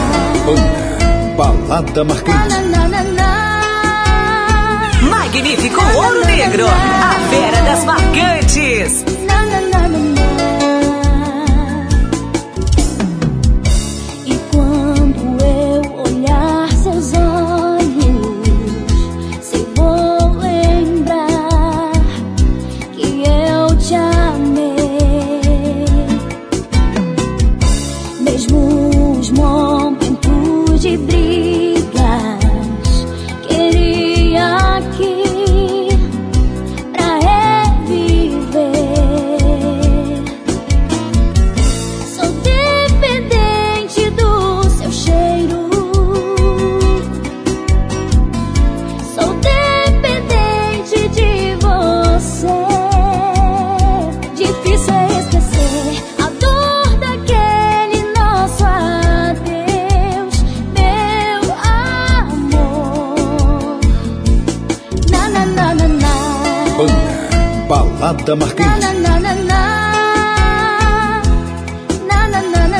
[SPEAKER 1] Balada Marcante.
[SPEAKER 5] Magnífico Ouro Negro, a fera das marcantes.
[SPEAKER 7] E quando eu olhar seus olhos, sei vou lembrar que eu te amei. Mesmo os momentos de brigas, queria aqui pra reviver. Sou dependente do seu cheiro, sou dependente de você. Difícil é esquecer a dor daquele nosso adeus, meu amor. Na na na na na.
[SPEAKER 1] Balada Marcante.
[SPEAKER 7] Na na na na na. Na na na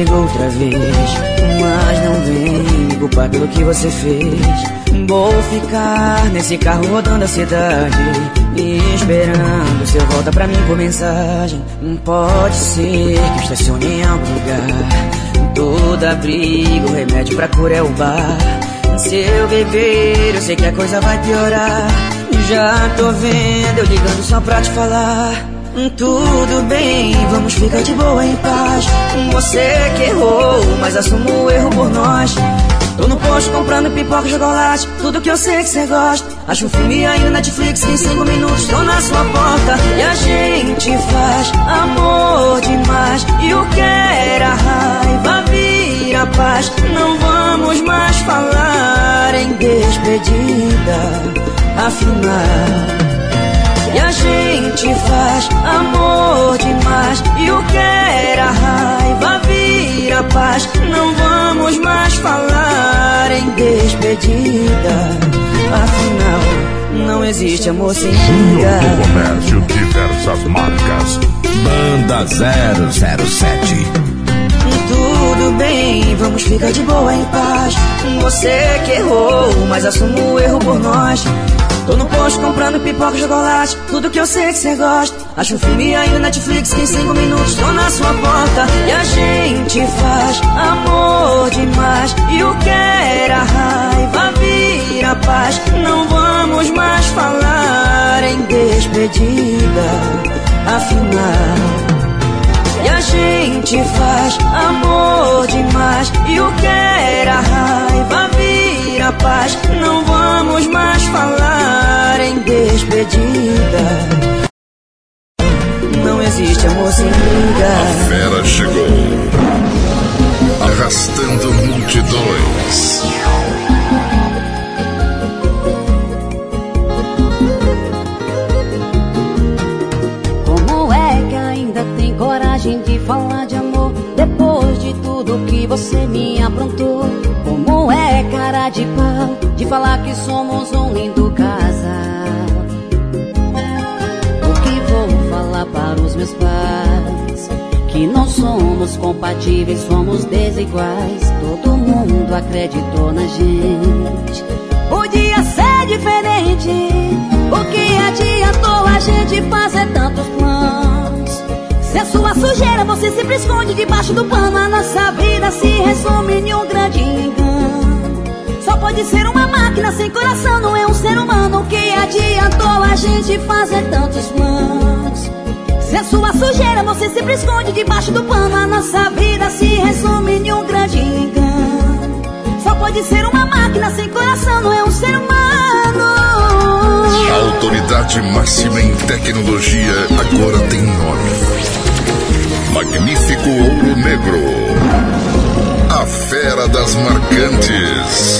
[SPEAKER 10] comigo outra vez, mas não vem me culpar pelo que você fez. Vou ficar nesse carro rodando a cidade, esperando seu volta pra mim por mensagem. Pode ser que estacione em algum lugar, toda briga, o remédio pra cura é o bar. Se eu beber, eu sei que a coisa vai piorar. Já tô vendo eu ligando só pra te falar. Tudo bem, vamos ficar de boa em paz. Você que errou, mas assumo o erro por nós. Tô no posto comprando pipoca e chocolate, tudo que eu sei que cê gosta. Acho um filme aí no Netflix que em cinco minutos tô na sua porta. E a gente faz amor demais, e o que era raiva vira paz. Não vamos mais falar em despedida, afinal. E a gente faz amor demais, e o que era raiva vira paz. Não vamos mais falar em despedida, afinal, não existe amor sem briga.
[SPEAKER 8] Júnior do Comércio, diversas marcas.
[SPEAKER 1] Banda zero zero sete.
[SPEAKER 10] Tudo bem, vamos ficar de boa em paz. Você que errou, mas assumo o erro por nós. Tô no posto comprando pipoca e chocolate, tudo que eu sei que cê gosta. Acho um filme aí no Netflix que em cinco minutos tô na sua porta. E a gente faz amor demais, e o que era raiva vira paz. Não vamos mais falar em despedida, afinal. E a gente faz amor demais, e o que era raiva vira paz. Não vamos mais falar em despedida. Não existe amor sem briga.
[SPEAKER 4] A fera chegou, arrastando multidões.
[SPEAKER 7] Como é que ainda tem coragem de falar de amor depois de tudo que você me aprontou? Como é cara de pau de falar que somos um lindo casal? O que vou falar para os meus pais? Que não somos compatíveis, somos desiguais. Todo mundo acreditou na gente. Podia ser diferente. O que adiantou a gente fazer tantos planos? Se é sua sujeira, você sempre esconde debaixo do pano. A nossa vida se resume em um grande engano. Só pode ser uma máquina sem coração, não é um ser humano. O que adiantou a gente fazer tantos planos? Se é sua sujeira, você sempre esconde debaixo do pano. A nossa vida se resume em um grande engano. Só pode ser uma máquina sem coração, não é um ser humano.
[SPEAKER 4] A autoridade máxima em tecnologia agora tem nome. Magnífico Ouro Negro, a fera das marcantes.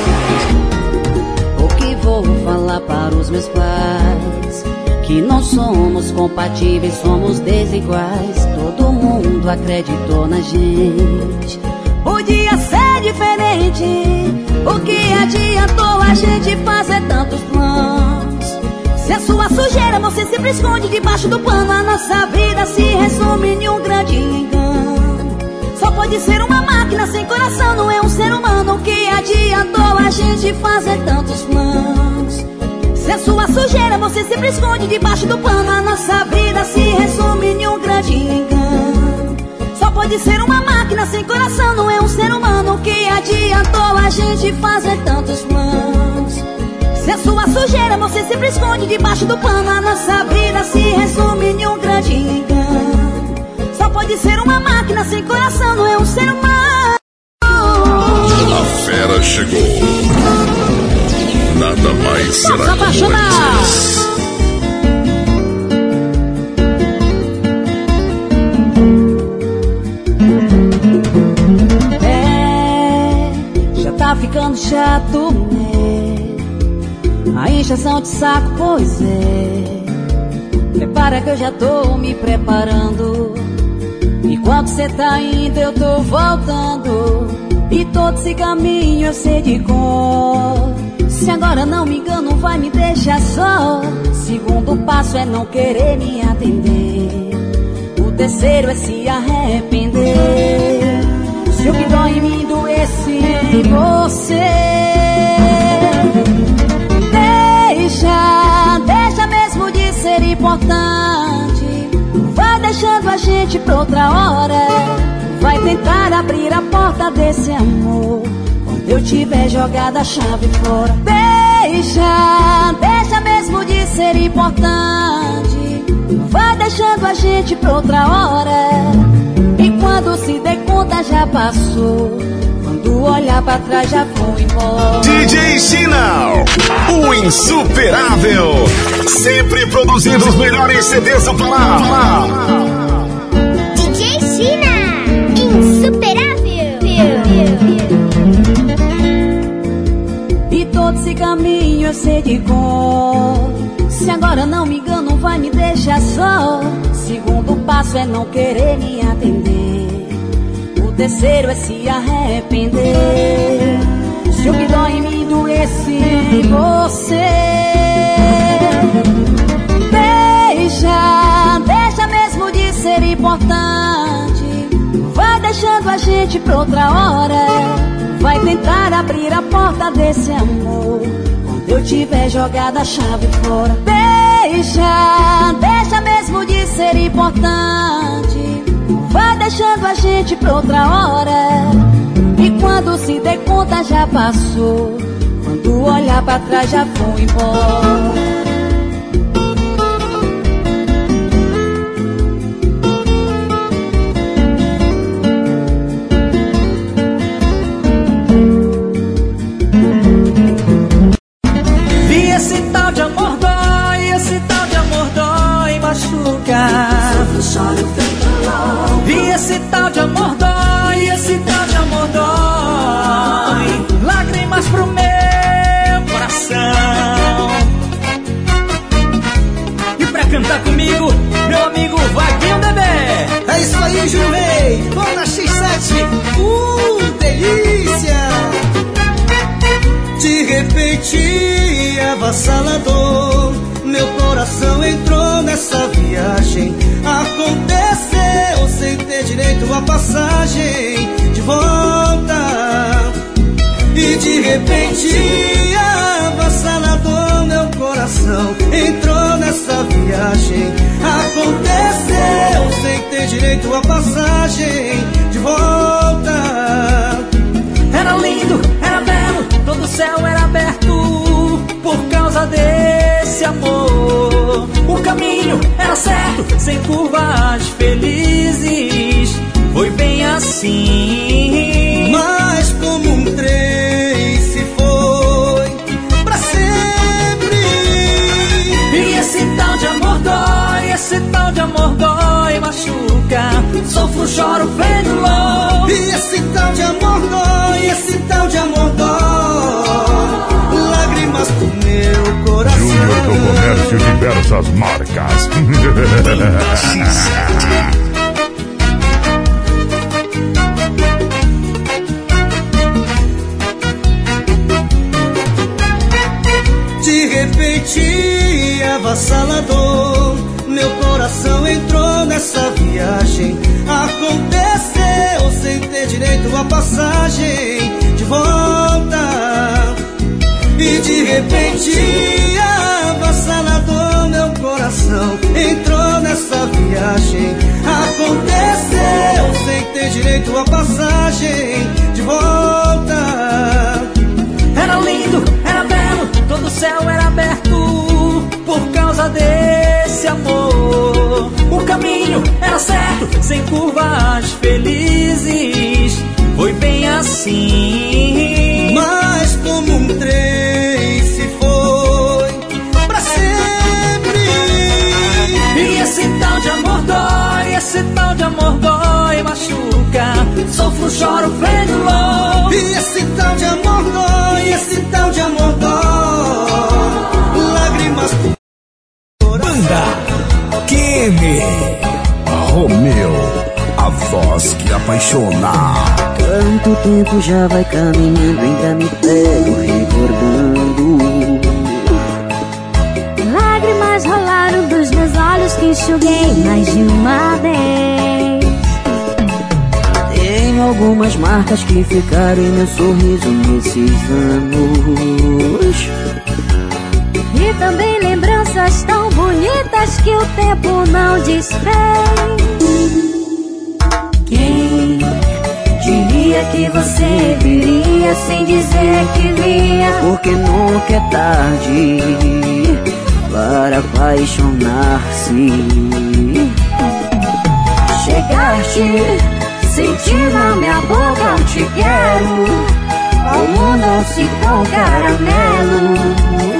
[SPEAKER 7] O que vou falar para os meus pais? Que não somos compatíveis, somos desiguais. Todo mundo acreditou na gente. Podia ser diferente. O que adiantou a gente fazer tantos planos? Se é sua sujeira, você sempre esconde debaixo do pano. A nossa vida se resume em um grande engano. Só pode ser uma máquina sem coração, não é um ser humano. O que adiantou a gente fazer tantos planos? Se é sua sujeira, você sempre esconde debaixo do pano. A nossa vida se resume em um grande engano. Só pode ser uma máquina sem coração, não é um ser humano. O que adiantou a gente fazer tantos planos? Se é sua sujeira, você sempre esconde debaixo do pano. A nossa vida se resume em um grande engano. Só pode ser uma máquina sem coração, não é um ser humano.
[SPEAKER 4] A fera chegou. Nada mais será como antes.
[SPEAKER 7] É, já tá ficando chato, né? A injeção de saco, pois é. Prepara que eu já tô me preparando. Enquanto cê tá indo eu tô voltando. E todo esse caminho eu sei de cor. Se agora não me engano vai me deixar só. Segundo passo é não querer me atender. O terceiro é se arrepender. Se o que dói em mim doesse em você, deixa, deixa mesmo de ser importante. Vai deixando a gente pra outra hora. Vai tentar abrir a porta desse amor quando eu tiver jogado a chave fora. Deixa, deixa mesmo de ser importante. Vai deixando a gente pra outra hora. E quando se der conta já passou. Quando olhar pra trás já foi embora.
[SPEAKER 1] D J China, o insuperável, sempre produzindo os melhores C Ds do Pará.
[SPEAKER 11] D J China, insuperável.
[SPEAKER 7] E todo esse caminho eu sei de cor. Se agora não me engano vai me deixar só. Segundo passo é não querer me atender. O terceiro é se arrepender. Se o que dói em mim doesse em você, deixa, deixa mesmo de ser importante. Vai deixando a gente pra outra hora. Vai tentar abrir a porta desse amor quando eu tiver jogado a chave fora. Deixa, deixa mesmo de ser importante. Vai deixando a gente pra outra hora. E quando se der conta já passou. Quando olhar pra trás já foi embora.
[SPEAKER 6] E esse tal de amor dói, esse tal de amor dói. Lágrimas pro meu coração. E pra cantar comigo, meu amigo Vaguinho Bebê.
[SPEAKER 9] É isso aí, Júlio Rei. Vamos na X sete. Uh, delícia. De repente, avassalador, meu coração entrou nessa viagem. Aconteceu sem ter direito à passagem de volta. E de repente, avassalador, meu coração entrou nessa viagem. Aconteceu sem ter direito à passagem de volta.
[SPEAKER 6] Era lindo, era belo, todo o céu era aberto por causa desse amor. O caminho era certo, sem curvas felizes. Foi bem assim.
[SPEAKER 9] Mas como um trem se foi pra sempre.
[SPEAKER 6] E esse tal de amor dói, esse tal de amor dói, machuca. Sofro, choro, vendo louco.
[SPEAKER 9] E esse tal de amor dói, esse tal de amor dói. Lágrimas do meu coração.
[SPEAKER 8] Júnior do Comércio, diversas marcas.
[SPEAKER 9] De repente, avassalador, meu coração entrou nessa viagem. Aconteceu sem ter direito à passagem de volta. E de repente, avassalador, meu coração entrou nessa viagem. Aconteceu sem ter direito à passagem de volta.
[SPEAKER 6] Era lindo, era belo, todo o céu era aberto por causa desse amor. O caminho era certo, sem curvas felizes. Foi bem assim.
[SPEAKER 9] Mas como um trem se foi pra sempre.
[SPEAKER 6] E esse tal de amor dói, esse tal de amor dói, machuca. Sofro, choro, vendo louco.
[SPEAKER 9] E esse tal de amor dói, esse tal de amor dói. Lágrimas do coração.
[SPEAKER 2] Banda Kene Romeu, a voz que apaixona.
[SPEAKER 10] Quanto tempo já vai caminhando, ainda me pego recordando.
[SPEAKER 11] Lágrimas rolaram dos meus olhos que enxuguei mais de uma vez.
[SPEAKER 10] Tenho algumas marcas que ficaram em meu sorriso nesses anos.
[SPEAKER 11] E também lembranças tão bonitas que o tempo não desfez.
[SPEAKER 10] Quem diria que você viria sem dizer que vinha? Porque nunca é tarde para apaixonar-se. Chegaste, senti na minha boca um te quero. O mundo se com caramelo.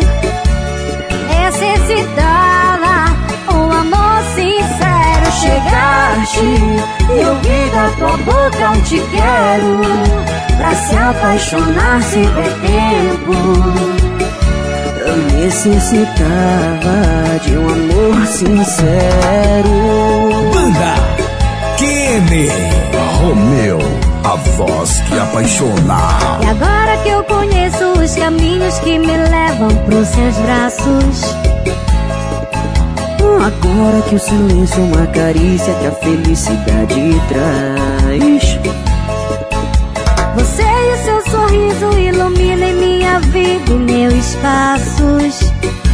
[SPEAKER 11] Necessitava um amor sincero.
[SPEAKER 10] Chegaste e eu vi da tua boca um te quero. Pra se apaixonar sem ter tempo. Eu necessitava de um amor sincero.
[SPEAKER 1] Banda Kenny Romeu, a voz que apaixona.
[SPEAKER 11] E agora que eu conheço os caminhos que me levam pros seus braços.
[SPEAKER 10] Agora que o silêncio é uma carícia que a felicidade traz.
[SPEAKER 11] Você e o seu sorriso iluminam minha vida e meus passos.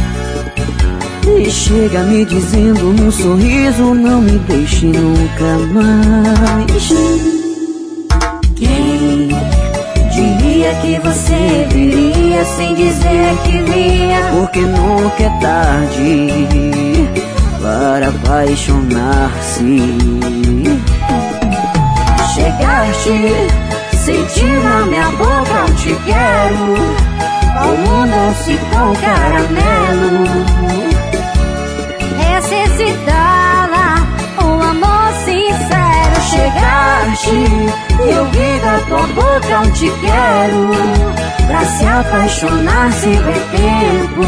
[SPEAKER 10] E chega me dizendo num sorriso, não me deixe nunca mais. Quem diria que você viria sem dizer que vinha? Porque nunca é tarde para apaixonar-se. Chegaste, senti na minha boca um te quero. O mundo se com caramelo.
[SPEAKER 11] Necessitava um amor sincero.
[SPEAKER 10] Chegaste e eu vi da tua boca um te quero. Pra se apaixonar sem ver tempo.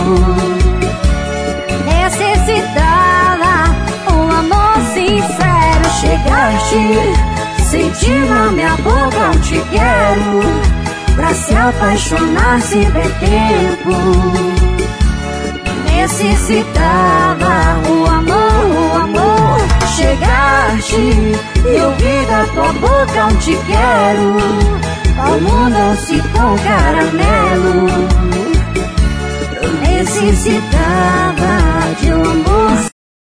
[SPEAKER 11] Necessitava um amor sincero.
[SPEAKER 10] Chegaste, senti na minha boca um te quero. Pra se apaixonar sem ver tempo. Necessitava o amor, o amor. Chegaste e eu vi da tua boca um te quero. O mundo se com caramelo. Eu necessitava de um amor.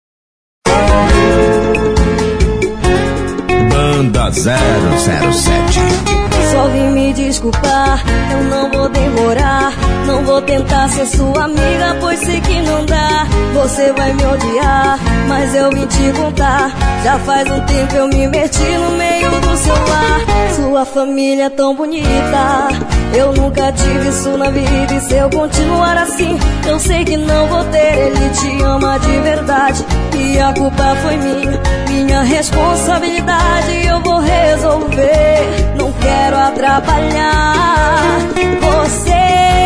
[SPEAKER 1] Banda zero zero sete.
[SPEAKER 3] Só vim me desculpar, eu não vou demorar. Não vou tentar ser sua amiga, pois sei que não dá. Você vai me odiar, mas eu vim te contar. Já faz um tempo eu me meti no meio do seu lar. Sua família é tão bonita, eu nunca tive isso na vida. E se eu continuar assim, eu sei que não vou ter. Ele te ama de verdade e a culpa foi minha. Minha responsabilidade eu vou resolver. Não quero atrapalhar você.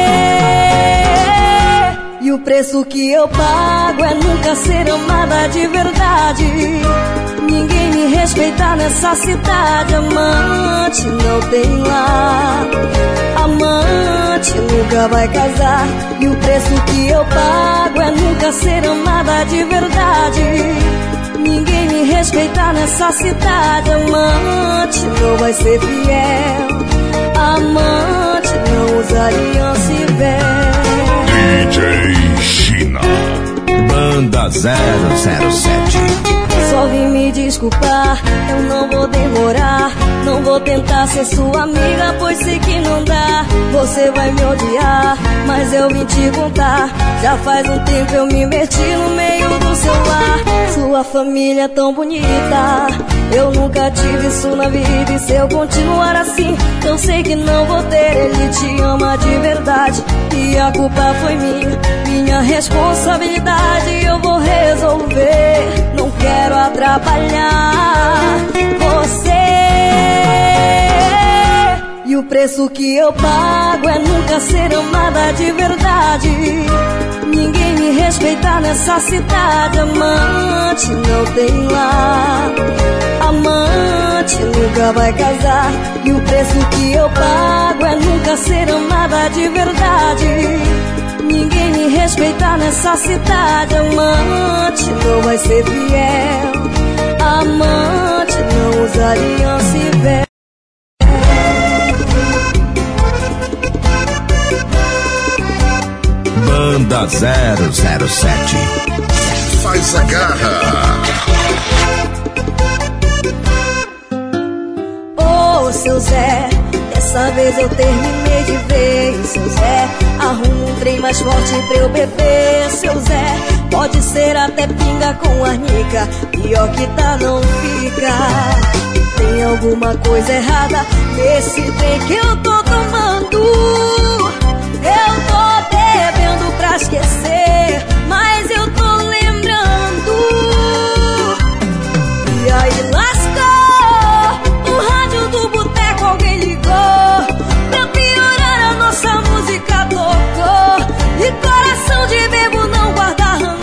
[SPEAKER 3] E o preço que eu pago é nunca ser amada de verdade. Ninguém me respeita nessa cidade. Amante não tem lá, amante nunca vai casar. E o preço que eu pago é nunca ser amada de verdade. Ninguém me respeita nessa cidade. Amante não vai ser fiel. Amante não usa aliança e véu.
[SPEAKER 1] D J China, Banda zero zero sete.
[SPEAKER 3] Só vim me desculpar, eu não vou demorar. Não vou tentar ser sua amiga, pois sei que não dá. Você vai me odiar, mas eu vim te contar. Já faz um tempo eu me meti no meio do seu lar. Sua família é tão bonita, eu nunca tive isso na vida. E se eu continuar assim, eu sei que não vou ter. Ele te ama de verdade e a culpa foi minha. Minha responsabilidade eu vou resolver. Não quero atrapalhar você. E o preço que eu pago é nunca ser amada de verdade. Ninguém me respeita nessa cidade. Amante não tem lá, amante nunca vai casar. E o preço que eu pago é nunca ser amada de verdade. Ninguém me respeita nessa cidade. Amante não vai ser fiel. Amante não usa aliança e véu.
[SPEAKER 1] Banda zero zero sete.
[SPEAKER 4] Faz a garra.
[SPEAKER 3] Ô, seu Zé, dessa vez eu terminei de vez. Seu Zé, arruma um trem mais forte pra eu beber. Seu Zé, pode ser até pinga com arnica, pior que tá não fica. Tem alguma coisa errada nesse trem que eu tô tomando. Eu tô bebendo pra esquecer, mas eu tô lembrando. E aí lascou, o rádio do boteco alguém ligou, pra piorar a nossa música tocou, e coração de bebo não guarda rancor.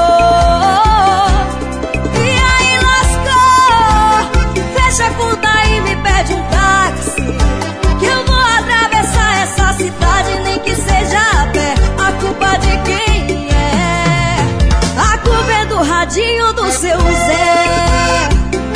[SPEAKER 3] E aí lascou, fecha a conta e me pede um táxi, que eu vou atravessar essa cidade, nem que seja a pé. A culpa de quem é? A culpa é do radinho do seu Zé.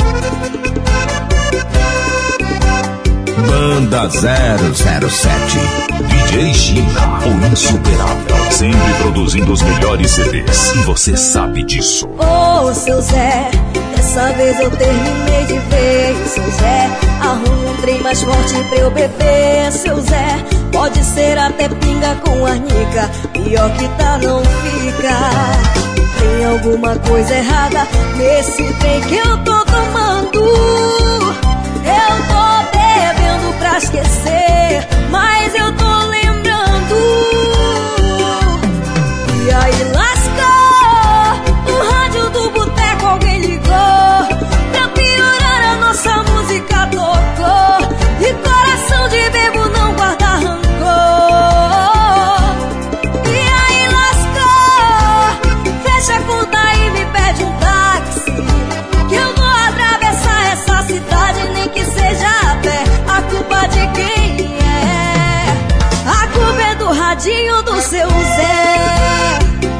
[SPEAKER 1] Banda zero zero sete.
[SPEAKER 2] D J China, o insuperável. Sempre produzindo os melhores C Ds. E você sabe disso.
[SPEAKER 3] Ô, seu Zé, dessa vez eu terminei de vez. Seu Zé, arruma um trem mais forte pra eu beber. Seu Zé, pode ser até pinga com arnica, pior que tá não fica. Tem alguma coisa errada nesse trem que eu tô tomando. Eu tô bebendo pra esquecer, mas eu tô lembrando. E aí lascou, o rádio do boteco alguém ligou, pra piorar a nossa música tocou, e coração de bebo não guarda rancor. E aí lascou, fecha a conta e me pede um táxi, que eu vou atravessar essa cidade, nem que seja a pé. A culpa de quem é? A culpa é do radinho do seu Zé.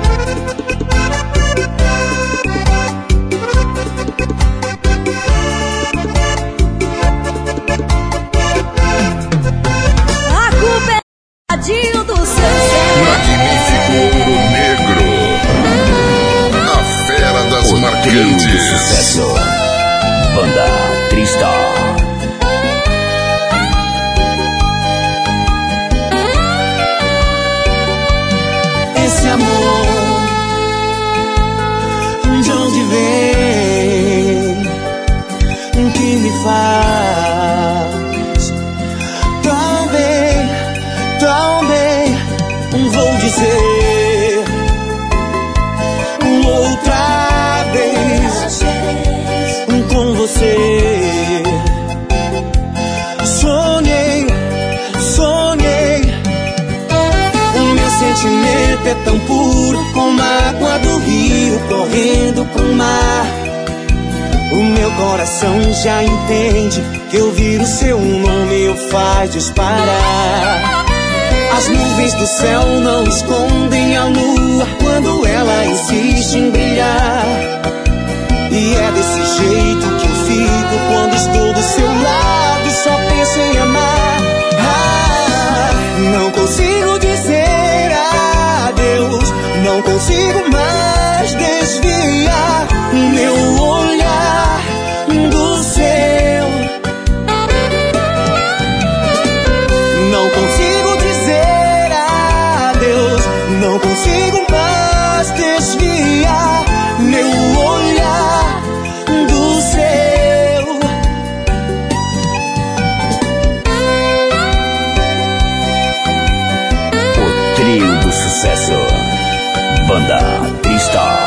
[SPEAKER 3] A culpa é do radinho do seu Zé.
[SPEAKER 4] Magnífico Ouro Negro, a fera das marcantes.
[SPEAKER 2] Sucesso. Banda Tristar.
[SPEAKER 6] Esse amor, de onde vem, que me faz tão bem, tão bem. Vou dizer outra vez com você. Sonhei, sonhei. O meu sentimento é tão puro como a água do rio correndo pro mar. O meu coração já entende que ouvir o seu nome o faz disparar. As nuvens do céu não escondem a lua quando ela insiste em brilhar. E é desse jeito que eu fico quando estou do seu lado, só penso em amar. Ah, não consigo dizer adeus, não consigo mais desviar meu olhar do seu. Não consigo dizer adeus, não consigo mais desviar meu olhar do seu.
[SPEAKER 2] O trio do sucesso. Banda Tristar.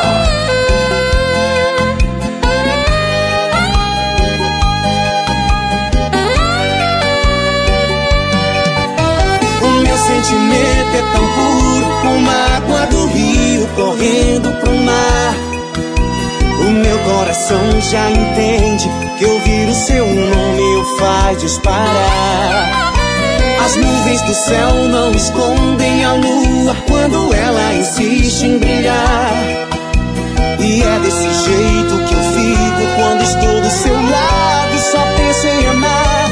[SPEAKER 6] O meu sentimento é tão puro como a água do rio correndo pro mar. O meu coração já entende que ouvir o seu nome o faz disparar. As nuvens do céu não escondem a lua quando ela insiste em brilhar. E é desse jeito que eu fico quando estou do seu lado, só penso em amar.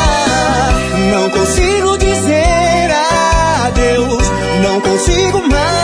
[SPEAKER 6] Ah, não consigo dizer adeus, não consigo mais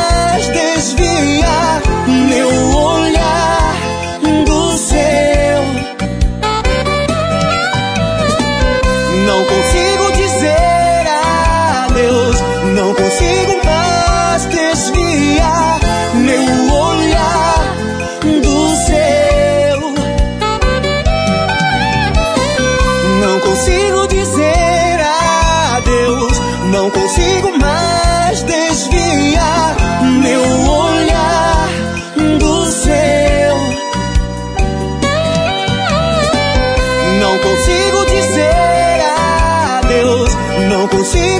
[SPEAKER 6] Se